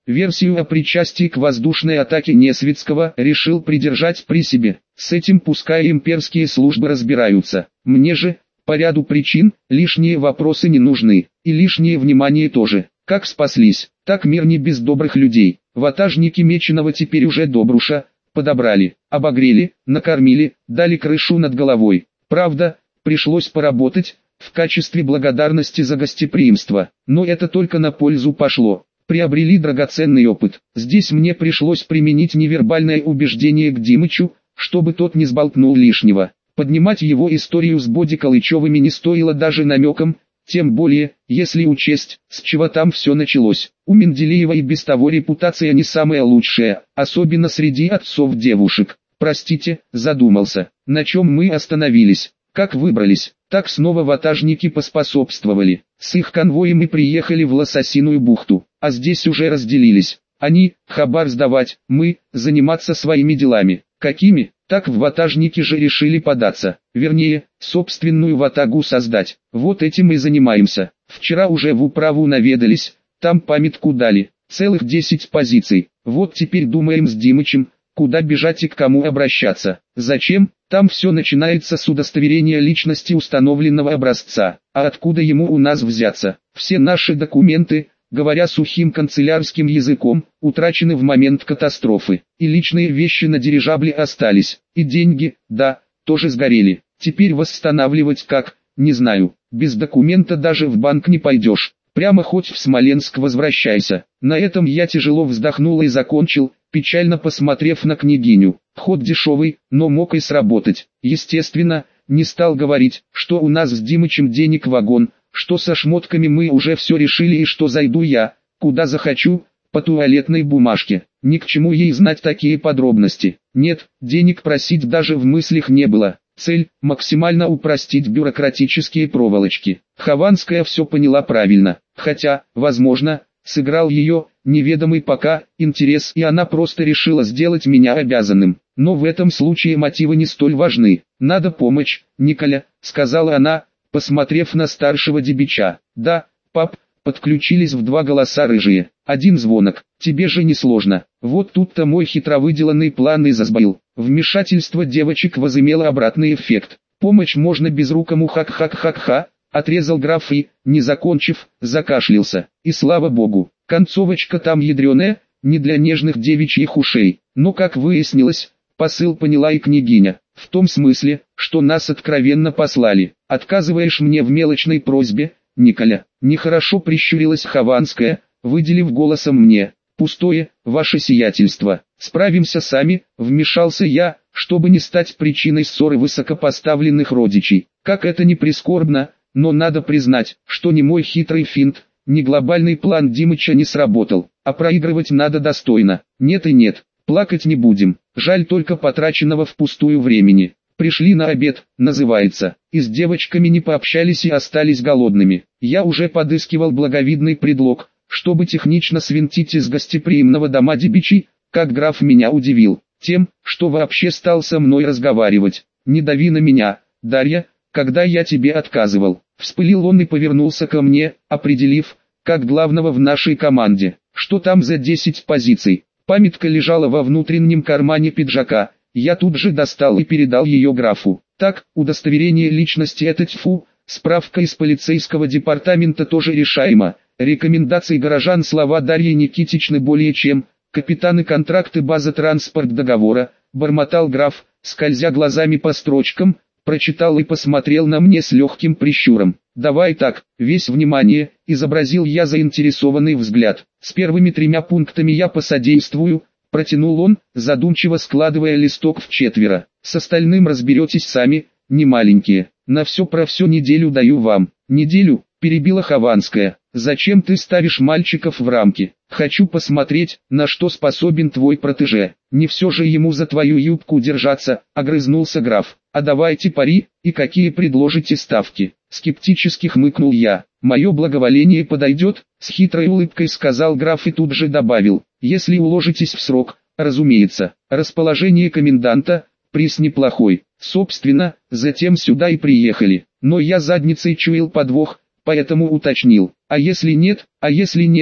Версию о причастии к воздушной атаке Несвицкого решил придержать при себе. С этим пускай имперские службы разбираются. Мне же, по ряду причин, лишние вопросы не нужны. И лишнее внимание тоже. Как спаслись, так мир не без добрых людей. Ватажники Меченого теперь уже Добруша подобрали, обогрели, накормили, дали крышу над головой. Правда, пришлось поработать, в качестве благодарности за гостеприимство, но это только на пользу пошло. Приобрели драгоценный опыт. Здесь мне пришлось применить невербальное убеждение к Димычу, чтобы тот не сболтнул лишнего. Поднимать его историю с Боди Калычевыми не стоило даже намеком, тем более, если учесть, с чего там все началось. У Менделеева и без того репутация не самая лучшая, особенно среди отцов девушек. Простите, задумался, на чем мы остановились. Как выбрались, так снова ватажники поспособствовали. С их конвоем мы приехали в Лососиную бухту, а здесь уже разделились. Они, хабар сдавать, мы, заниматься своими делами. Какими? Так в ватажники же решили податься. Вернее, собственную ватагу создать. Вот этим и занимаемся. Вчера уже в управу наведались, там памятку дали. Целых десять позиций. Вот теперь думаем с Димычем, куда бежать и к кому обращаться. Зачем? Там все начинается с удостоверения личности установленного образца. А откуда ему у нас взяться? Все наши документы, говоря сухим канцелярским языком, утрачены в момент катастрофы. И личные вещи на дирижабле остались. И деньги, да, тоже сгорели. Теперь восстанавливать как, не знаю. Без документа даже в банк не пойдешь. Прямо хоть в Смоленск возвращайся. На этом я тяжело вздохнул и закончил, печально посмотрев на княгиню. Ход дешевый, но мог и сработать. Естественно, не стал говорить, что у нас с Димычем денег вагон, что со шмотками мы уже все решили и что зайду я, куда захочу, по туалетной бумажке. Ни к чему ей знать такие подробности. Нет, денег просить даже в мыслях не было. Цель – максимально упростить бюрократические проволочки. Хованская все поняла правильно, хотя, возможно, сыграл ее, неведомый пока, интерес, и она просто решила сделать меня обязанным. Но в этом случае мотивы не столь важны. «Надо помощь, Николя», — сказала она, посмотрев на старшего дебича. «Да, пап», — подключились в два голоса рыжие. «Один звонок, тебе же не сложно». Вот тут-то мой хитровыделанный план и засбоил. Вмешательство девочек возымело обратный эффект. «Помощь можно безрукому хак-хак-хак-ха», — отрезал граф и, не закончив, закашлялся. И слава богу, концовочка там ядреная, не для нежных девичьих ушей. Но как выяснилось, посыл поняла и княгиня. В том смысле, что нас откровенно послали. «Отказываешь мне в мелочной просьбе, Николя?» Нехорошо прищурилась Хованская, выделив голосом мне. «Пустое, ваше сиятельство. Справимся сами», — вмешался я, чтобы не стать причиной ссоры высокопоставленных родичей. Как это ни прискорбно, но надо признать, что ни мой хитрый финт, ни глобальный план Димыча не сработал, а проигрывать надо достойно. Нет и нет, плакать не будем, жаль только потраченного впустую времени. Пришли на обед, называется, и с девочками не пообщались и остались голодными. Я уже подыскивал благовидный предлог, чтобы технично свинтить из гостеприимного дома дебичей, как граф меня удивил, тем, что вообще стал со мной разговаривать. «Не дави на меня, Дарья, когда я тебе отказывал». Вспылил он и повернулся ко мне, определив, как главного в нашей команде. «Что там за десять позиций?» Памятка лежала во внутреннем кармане пиджака. Я тут же достал и передал ее графу. «Так, удостоверение личности это тьфу, справка из полицейского департамента тоже решаемо. Рекомендации горожан слова Дарьи Никитичны более чем, капитаны контракты база транспорт договора», бормотал граф, скользя глазами по строчкам, прочитал и посмотрел на мне с легким прищуром. «Давай так, весь внимание», — изобразил я заинтересованный взгляд. «С первыми тремя пунктами я посодействую», — протянул он, задумчиво складывая листок в четверо. «С остальным разберетесь сами, не маленькие. На все про все неделю даю вам». «Неделю?» — перебила Хованская. «Зачем ты ставишь мальчиков в рамки? Хочу посмотреть, на что способен твой протеже. Не все же ему за твою юбку держаться», — огрызнулся граф. «А давайте пари, и какие предложите ставки?» Скептически хмыкнул я. «Мое благоволение подойдет», — с хитрой улыбкой сказал граф и тут же добавил. «Если уложитесь в срок, разумеется. Расположение коменданта, приз неплохой. Собственно, затем сюда и приехали. Но я задницей чуял подвох, поэтому уточнил. А если нет, а если нет,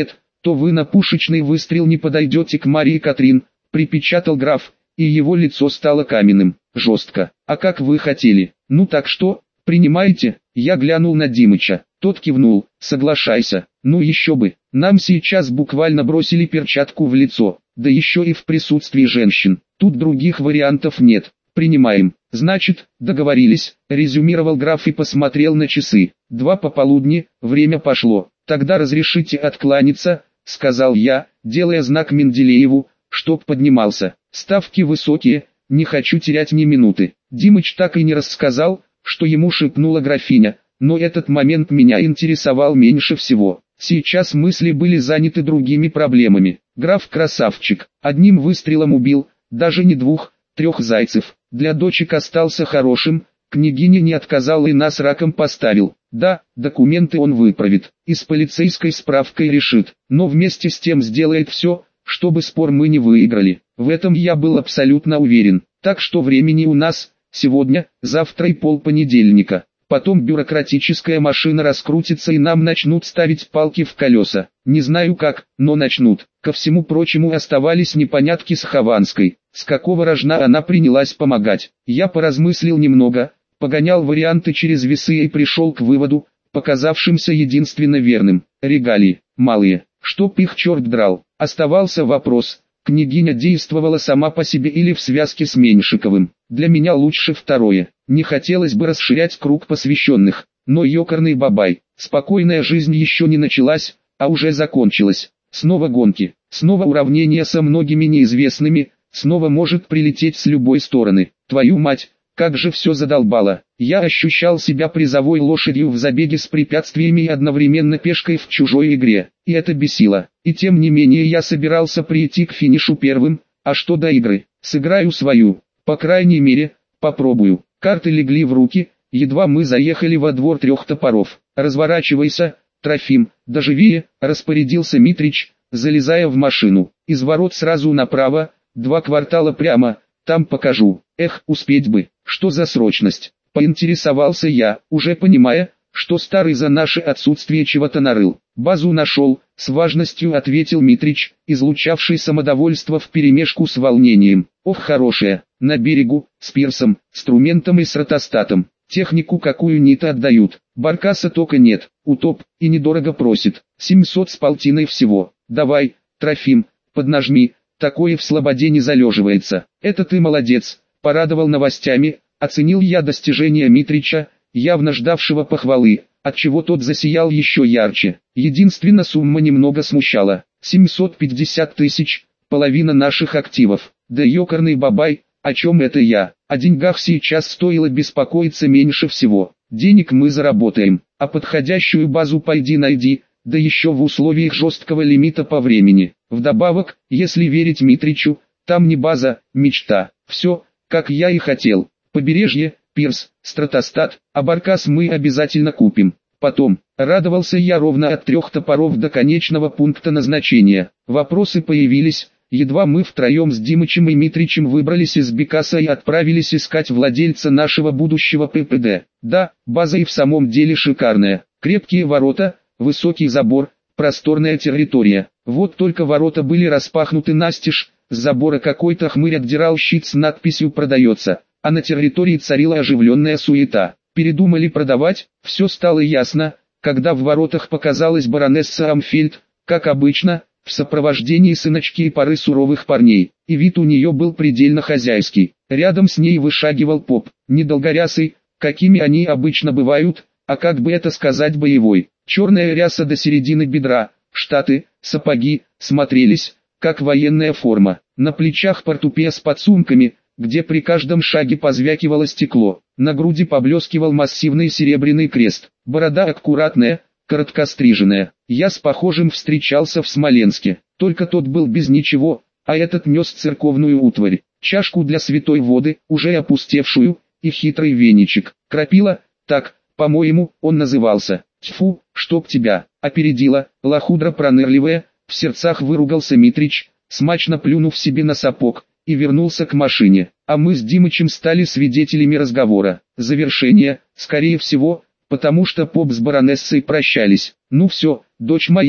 то вы на пушечный выстрел не подойдете к Марии Катрин, припечатал граф, и его лицо стало каменным, жестко. А как вы хотели? Ну так что, принимаете? Я глянул на Димыча, тот кивнул, соглашайся. Ну еще бы, нам сейчас буквально бросили перчатку в лицо, да еще и в присутствии женщин. Тут других вариантов нет. Принимаем. Значит, договорились, резюмировал граф и посмотрел на часы. Два пополудни, время пошло. Тогда разрешите откланяться, сказал я, делая знак Менделееву, чтоб поднимался. Ставки высокие, не хочу терять ни минуты. Димыч так и не рассказал, что ему шепнула графиня, но этот момент меня интересовал меньше всего. Сейчас мысли были заняты другими проблемами. Граф красавчик, одним выстрелом убил, даже не двух, трех зайцев. Для дочек остался хорошим, княгиня не отказал и нас раком поставил. Да, документы он выправит, и с полицейской справкой решит, но вместе с тем сделает все, чтобы спор мы не выиграли. В этом я был абсолютно уверен. Так что времени у нас, сегодня, завтра и полпонедельника. Потом бюрократическая машина раскрутится и нам начнут ставить палки в колеса. Не знаю как, но начнут. Ко всему прочему оставались непонятки с Хованской. С какого рожна она принялась помогать? Я поразмыслил немного, погонял варианты через весы и пришел к выводу, показавшимся единственно верным. Регалии, малые, чтоб их черт драл. Оставался вопрос, княгиня действовала сама по себе или в связке с Меньшиковым. Для меня лучше второе. Не хотелось бы расширять круг посвященных, но ёкарный бабай. Спокойная жизнь еще не началась, а уже закончилась. Снова гонки, снова уравнение со многими неизвестными, снова может прилететь с любой стороны. Твою мать, как же все задолбало. Я ощущал себя призовой лошадью в забеге с препятствиями и одновременно пешкой в чужой игре. И это бесило. И тем не менее я собирался прийти к финишу первым, а что до игры? Сыграю свою. По крайней мере, попробую. Карты легли в руки, едва мы заехали во двор трех топоров. «Разворачивайся, Трофим, доживее», — распорядился Митрич, залезая в машину. «Из ворот сразу направо, два квартала прямо, там покажу». Эх, успеть бы, что за срочность? Поинтересовался я, уже понимая, что старый за наше отсутствие чего-то нарыл. «Базу нашел», — с важностью ответил Митрич, излучавший самодовольство вперемешку с волнением. «Ох, хорошая, на берегу, с пирсом, струментом и с ротостатом. Технику какую-нибудь отдают. Баркаса только нет, утоп, и недорого просит. семьсот с полтиной всего. Давай, Трофим, поднажми, такое в слободе не залеживается». «Это ты молодец», — порадовал новостями, оценил я достижения Митрича, явно ждавшего похвалы, отчего тот засиял еще ярче. Единственно сумма немного смущала. семьсот пятьдесят тысяч, половина наших активов. Да ёкарный бабай, о чем это я? О деньгах сейчас стоило беспокоиться меньше всего. Денег мы заработаем, а подходящую базу пойди найди, да еще в условиях жесткого лимита по времени. Вдобавок, если верить Митричу, там не база, мечта. Все, как я и хотел. Побережье, пирс, стратостат, а баркас мы обязательно купим. Потом, радовался я ровно от трех топоров до конечного пункта назначения. Вопросы появились, едва мы втроем с Димычем и Митричем выбрались из Бекаса и отправились искать владельца нашего будущего ППД. Да, база и в самом деле шикарная. Крепкие ворота, высокий забор, просторная территория. Вот только ворота были распахнуты настежь, с забора какой-то хмырь отдирал щит с надписью «Продается», а на территории царила оживленная суета. Передумали продавать, все стало ясно, когда в воротах показалась баронесса Амфельд, как обычно, в сопровождении сыночки и пары суровых парней, и вид у нее был предельно хозяйский. Рядом с ней вышагивал поп, недолгорясый, какими они обычно бывают, а как бы это сказать боевой. Черная ряса до середины бедра, штаты, сапоги, смотрелись, как военная форма. На плечах портупея с подсумками, где при каждом шаге позвякивало стекло. На груди поблескивал массивный серебряный крест. Борода аккуратная, короткостриженная. Я с похожим встречался в Смоленске, только тот был без ничего, а этот нес церковную утварь, чашку для святой воды, уже опустевшую, и хитрый веничек. Крапила, так, по-моему, он назывался. Тьфу, чтоб тебя, опередила, лохудра пронырливая, в сердцах выругался Митрич, смачно плюнув себе на сапог, и вернулся к машине, а мы с Димычем стали свидетелями разговора. Завершение, скорее всего, потому что поп с баронессой прощались. «Ну все, дочь моя,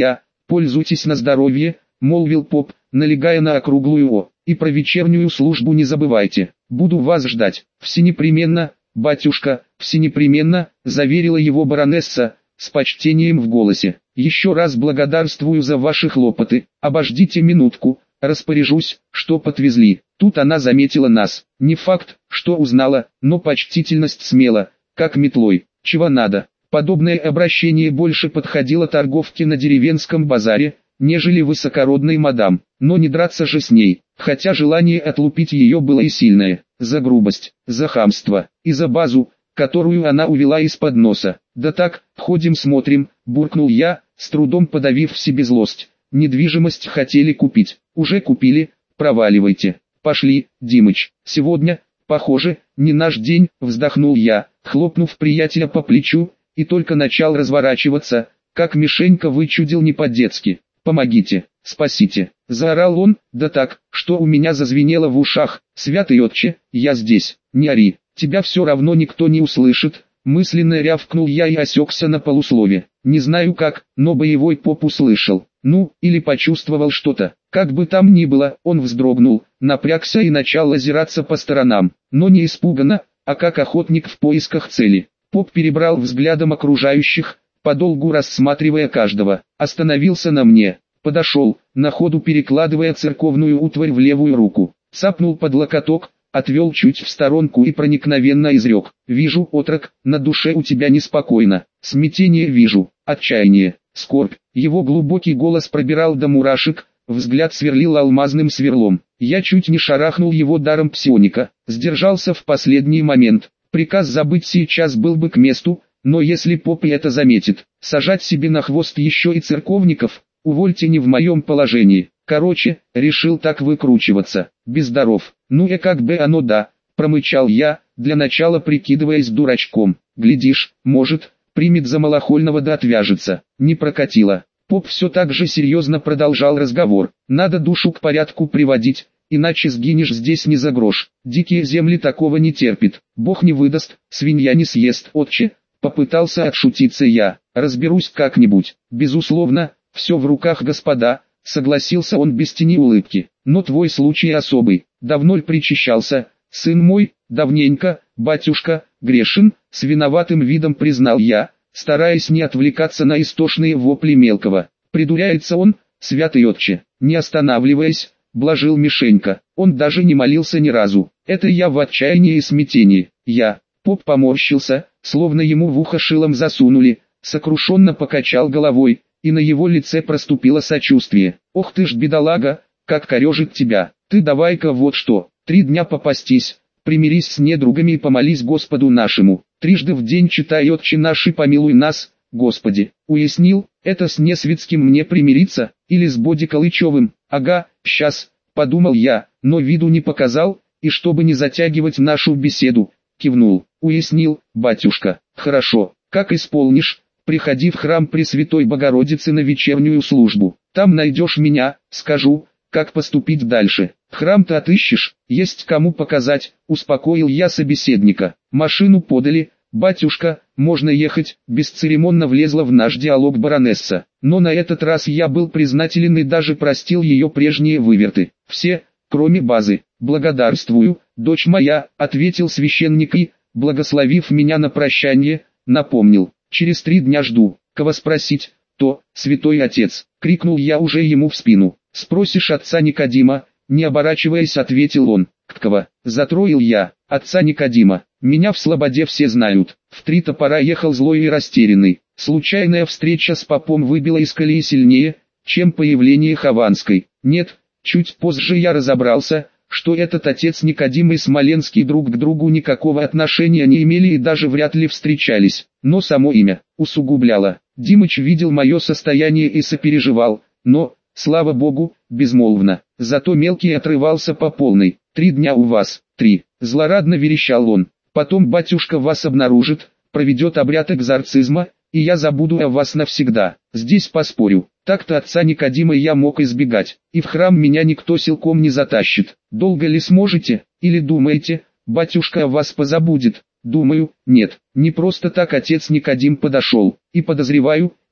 Пользуйтесь на здоровье, молвил поп, налегая на округлую «о». И про вечернюю службу не забывайте. Буду вас ждать. Всенепременно, батюшка, всенепременно, заверила его баронесса, с почтением в голосе. Еще раз благодарствую за ваши хлопоты. Обождите минутку, распоряжусь, что подвезли. Тут она заметила нас. Не факт, что узнала, но почтительность смела, как метлой. Чего надо? Подобное обращение больше подходило торговке на деревенском базаре, нежели высокородной мадам. Но не драться же с ней, хотя желание отлупить ее было и сильное. За грубость, за хамство и за базу, которую она увела из-под носа. Да так, ходим смотрим, буркнул я, с трудом подавив в себе злость. Недвижимость хотели купить, уже купили, проваливайте. Пошли, Димыч, сегодня, похоже, не наш день, вздохнул я, хлопнув приятеля по плечу, и только начал разворачиваться, как Мишенька вычудил не по-детски. «Помогите, спасите!» — заорал он, да так, что у меня зазвенело в ушах. «Святый отче, я здесь, не ори, тебя все равно никто не услышит!» Мысленно рявкнул я и осекся на полуслове. Не знаю как, но боевой поп услышал. Ну, или почувствовал что-то. Как бы там ни было, он вздрогнул, напрягся и начал озираться по сторонам. Но не испуганно, а как охотник в поисках цели. Поп перебрал взглядом окружающих, подолгу рассматривая каждого. Остановился на мне. Подошел, на ходу перекладывая церковную утварь в левую руку. Цапнул под локоток, отвел чуть в сторонку и проникновенно изрек. «Вижу, отрок, на душе у тебя неспокойно. Смятение вижу, отчаяние, скорбь». Его глубокий голос пробирал до мурашек, взгляд сверлил алмазным сверлом. Я чуть не шарахнул его даром псионика, сдержался в последний момент. Приказ забыть сейчас был бы к месту, но если поп и это заметит, сажать себе на хвост еще и церковников, увольте, не в моем положении. Короче, решил так выкручиваться. Без даров. Ну и как бы оно да, промычал я, для начала прикидываясь дурачком. Глядишь, может, примет за малохольного да отвяжется. Не прокатило. Поп все так же серьезно продолжал разговор. Надо душу к порядку приводить, иначе сгинешь здесь не за грош. Дикие земли такого не терпит. Бог не выдаст, свинья не съест, отче. Попытался отшутиться я. Разберусь как-нибудь. Безусловно, все в руках господа. Согласился он без тени улыбки. Но твой случай особый. Давно ль причащался, сын мой? Давненько, батюшка, грешен, с виноватым видом признал я, стараясь не отвлекаться на истошные вопли мелкого. Придуряется он, святый отче, не останавливаясь, блажил Мишенька. Он даже не молился ни разу. Это я в отчаянии и смятении. Я, поп поморщился, словно ему в ухо шилом засунули, сокрушенно покачал головой, и на его лице проступило сочувствие. «Ох ты ж бедолага, как корежит тебя! Ты давай-ка вот что, три дня попастись, примирись с недругами и помолись Господу нашему, трижды в день читай отче наш и помилуй нас, Господи». Уяснил, это с Несвицким мне примириться, или с Боди Калычевым? Ага, сейчас, подумал я, но виду не показал, и чтобы не затягивать нашу беседу, кивнул. Уяснил, батюшка, хорошо, как исполнишь. Приходи в храм Пресвятой Богородицы на вечернюю службу. Там найдешь меня, скажу, как поступить дальше. Храм-то отыщешь, есть кому показать, успокоил я собеседника. Машину подали, батюшка, можно ехать, бесцеремонно влезла в наш диалог баронесса. Но на этот раз я был признателен и даже простил ее прежние выверты. Все, кроме базы. Благодарствую, дочь моя, ответил священник и, благословив меня на прощание, напомнил. Через три дня жду. Кого спросить, то, святой отец, крикнул я уже ему в спину. Спросишь отца Никодима, не оборачиваясь, ответил он. Кого? Затроил я, отца Никодима. Меня в Слободе все знают. В три топора ехал злой и растерянный. Случайная встреча с попом выбила из колеи сильнее, чем появление Хованской. Нет, чуть позже я разобрался, что этот отец Никодим и Смоленский друг к другу никакого отношения не имели и даже вряд ли встречались, но само имя усугубляло. Димыч видел мое состояние и сопереживал, но, слава богу, безмолвно. Зато мелкий отрывался по полной. «Три дня у вас, три», — злорадно верещал он. «Потом батюшка вас обнаружит, проведет обряд экзорцизма, и я забуду о вас навсегда. Здесь поспорю. Так-то отца Никодима я мог избегать, и в храм меня никто силком не затащит. Долго ли сможете, или думаете, батюшка о вас позабудет?» Думаю, нет, не просто так отец Никодим подошел, и подозреваю,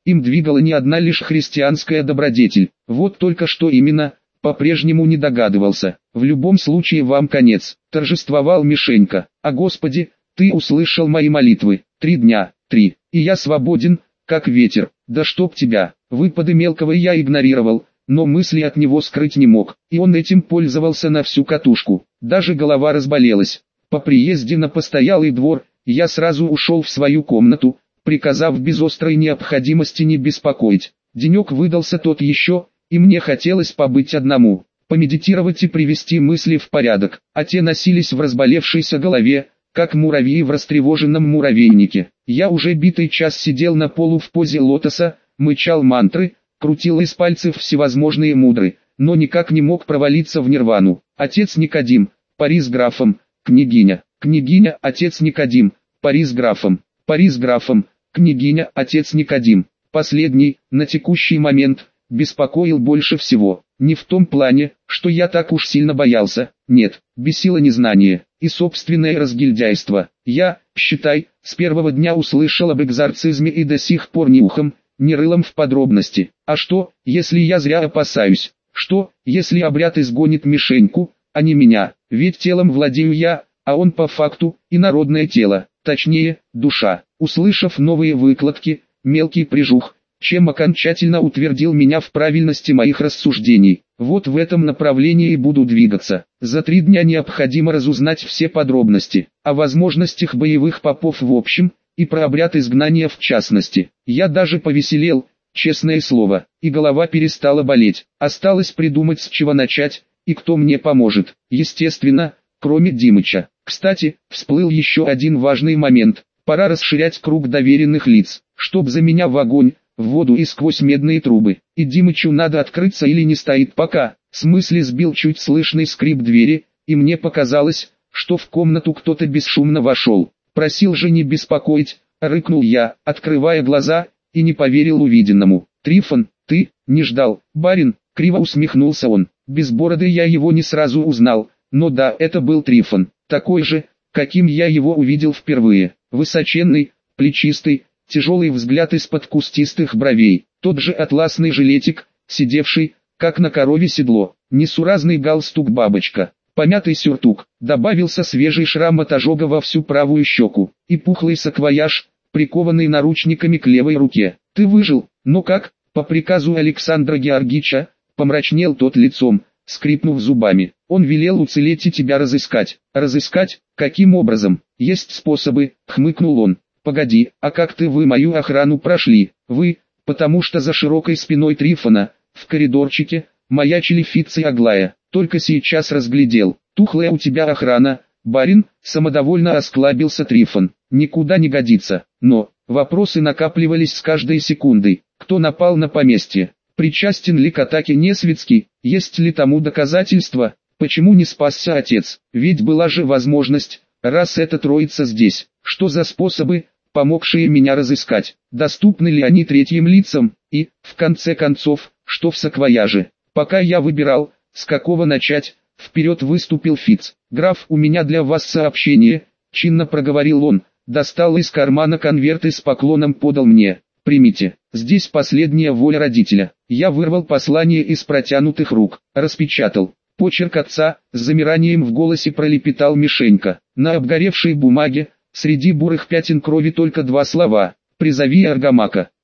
Им двигала не одна лишь христианская добродетель. Вот только что именно, по-прежнему не догадывался. В любом случае вам конец, торжествовал Мишенька. А Господи, ты услышал мои молитвы. Три дня, три, и я свободен, как ветер. Да чтоб тебя, выпады мелкого я игнорировал, но мысли от него скрыть не мог, и он этим пользовался на всю катушку. Даже голова разболелась. По приезде на постоялый двор, я сразу ушел в свою комнату, приказав без острой необходимости не беспокоить. Денек выдался тот еще, и мне хотелось побыть одному, помедитировать и привести мысли в порядок, а те носились в разболевшейся голове, как муравьи в растревоженном муравейнике. Я уже битый час сидел на полу в позе лотоса, мычал мантры, крутил из пальцев всевозможные мудры, но никак не мог провалиться в нирвану. Отец Никодим, пари с графом, княгиня, княгиня, отец Никодим, пари с графом, пари с графом, княгиня, отец Никодим. Последний, на текущий момент, беспокоил больше всего. Не в том плане, что я так уж сильно боялся, нет, бесило незнание и собственное разгильдяйство. Я, считай, с первого дня услышал об экзорцизме и до сих пор ни ухом, ни рылом в подробности. А что, если я зря опасаюсь? Что, если обряд изгонит Мишеньку, а не меня? Ведь телом владею я, а он по факту инородное тело, точнее, душа. Услышав новые выкладки, мелкий прижух, чем окончательно утвердил меня в правильности моих рассуждений. Вот в этом направлении и буду двигаться. За три дня необходимо разузнать все подробности о возможностях боевых попов в общем, и про обряд изгнания в частности. Я даже повеселел, честное слово, и голова перестала болеть. Осталось придумать, с чего начать, и кто мне поможет. Естественно, кроме Димыча. Кстати, всплыл еще один важный момент. Пора расширять круг доверенных лиц, чтоб за меня в огонь, в воду и сквозь медные трубы. И Димычу надо открыться или не стоит пока. В смысле сбил чуть слышный скрип двери, и мне показалось, что в комнату кто-то бесшумно вошел. Просил же не беспокоить, рыкнул я, открывая глаза, и не поверил увиденному. Трифон, ты, не ждал, барин, криво усмехнулся он. Без бороды я его не сразу узнал, но да, это был Трифон, такой же, каким я его увидел впервые. Высоченный, плечистый, тяжелый взгляд из-под кустистых бровей, тот же атласный жилетик, сидевший, как на корове седло, несуразный галстук-бабочка, помятый сюртук, добавился свежий шрам от ожога во всю правую щеку, и пухлый саквояж, прикованный наручниками к левой руке. Ты выжил, но как? По приказу Александра Георгича, помрачнел тот лицом, скрипнув зубами. Он велел уцелеть и тебя разыскать. Разыскать? Каким образом? Есть способы, хмыкнул он. Погоди, а как ты вы мою охрану прошли? Вы, потому что за широкой спиной Трифона, в коридорчике, маячили Фитц и Аглая. Только сейчас разглядел. Тухлая у тебя охрана, барин, самодовольно осклабился Трифон. Никуда не годится. Но, вопросы накапливались с каждой секундой. Кто напал на поместье? Причастен ли к атаке Несвицкий? Есть ли тому доказательства? Почему не спасся отец? Ведь была же возможность, раз эта троица здесь. Что за способы, помогшие меня разыскать? Доступны ли они третьим лицам? И, в конце концов, что в саквояже? Пока я выбирал, с какого начать, вперед выступил Фитц. «Граф, у меня для вас сообщение», — чинно проговорил он, достал из кармана конверт и с поклоном подал мне. «Примите, здесь последняя воля родителя». Я вырвал послание из протянутых рук, распечатал. Почерк отца, с замиранием в голосе пролепетал Мишенька. На обгоревшей бумаге, среди бурых пятен крови только два слова: «Призови Аргамака».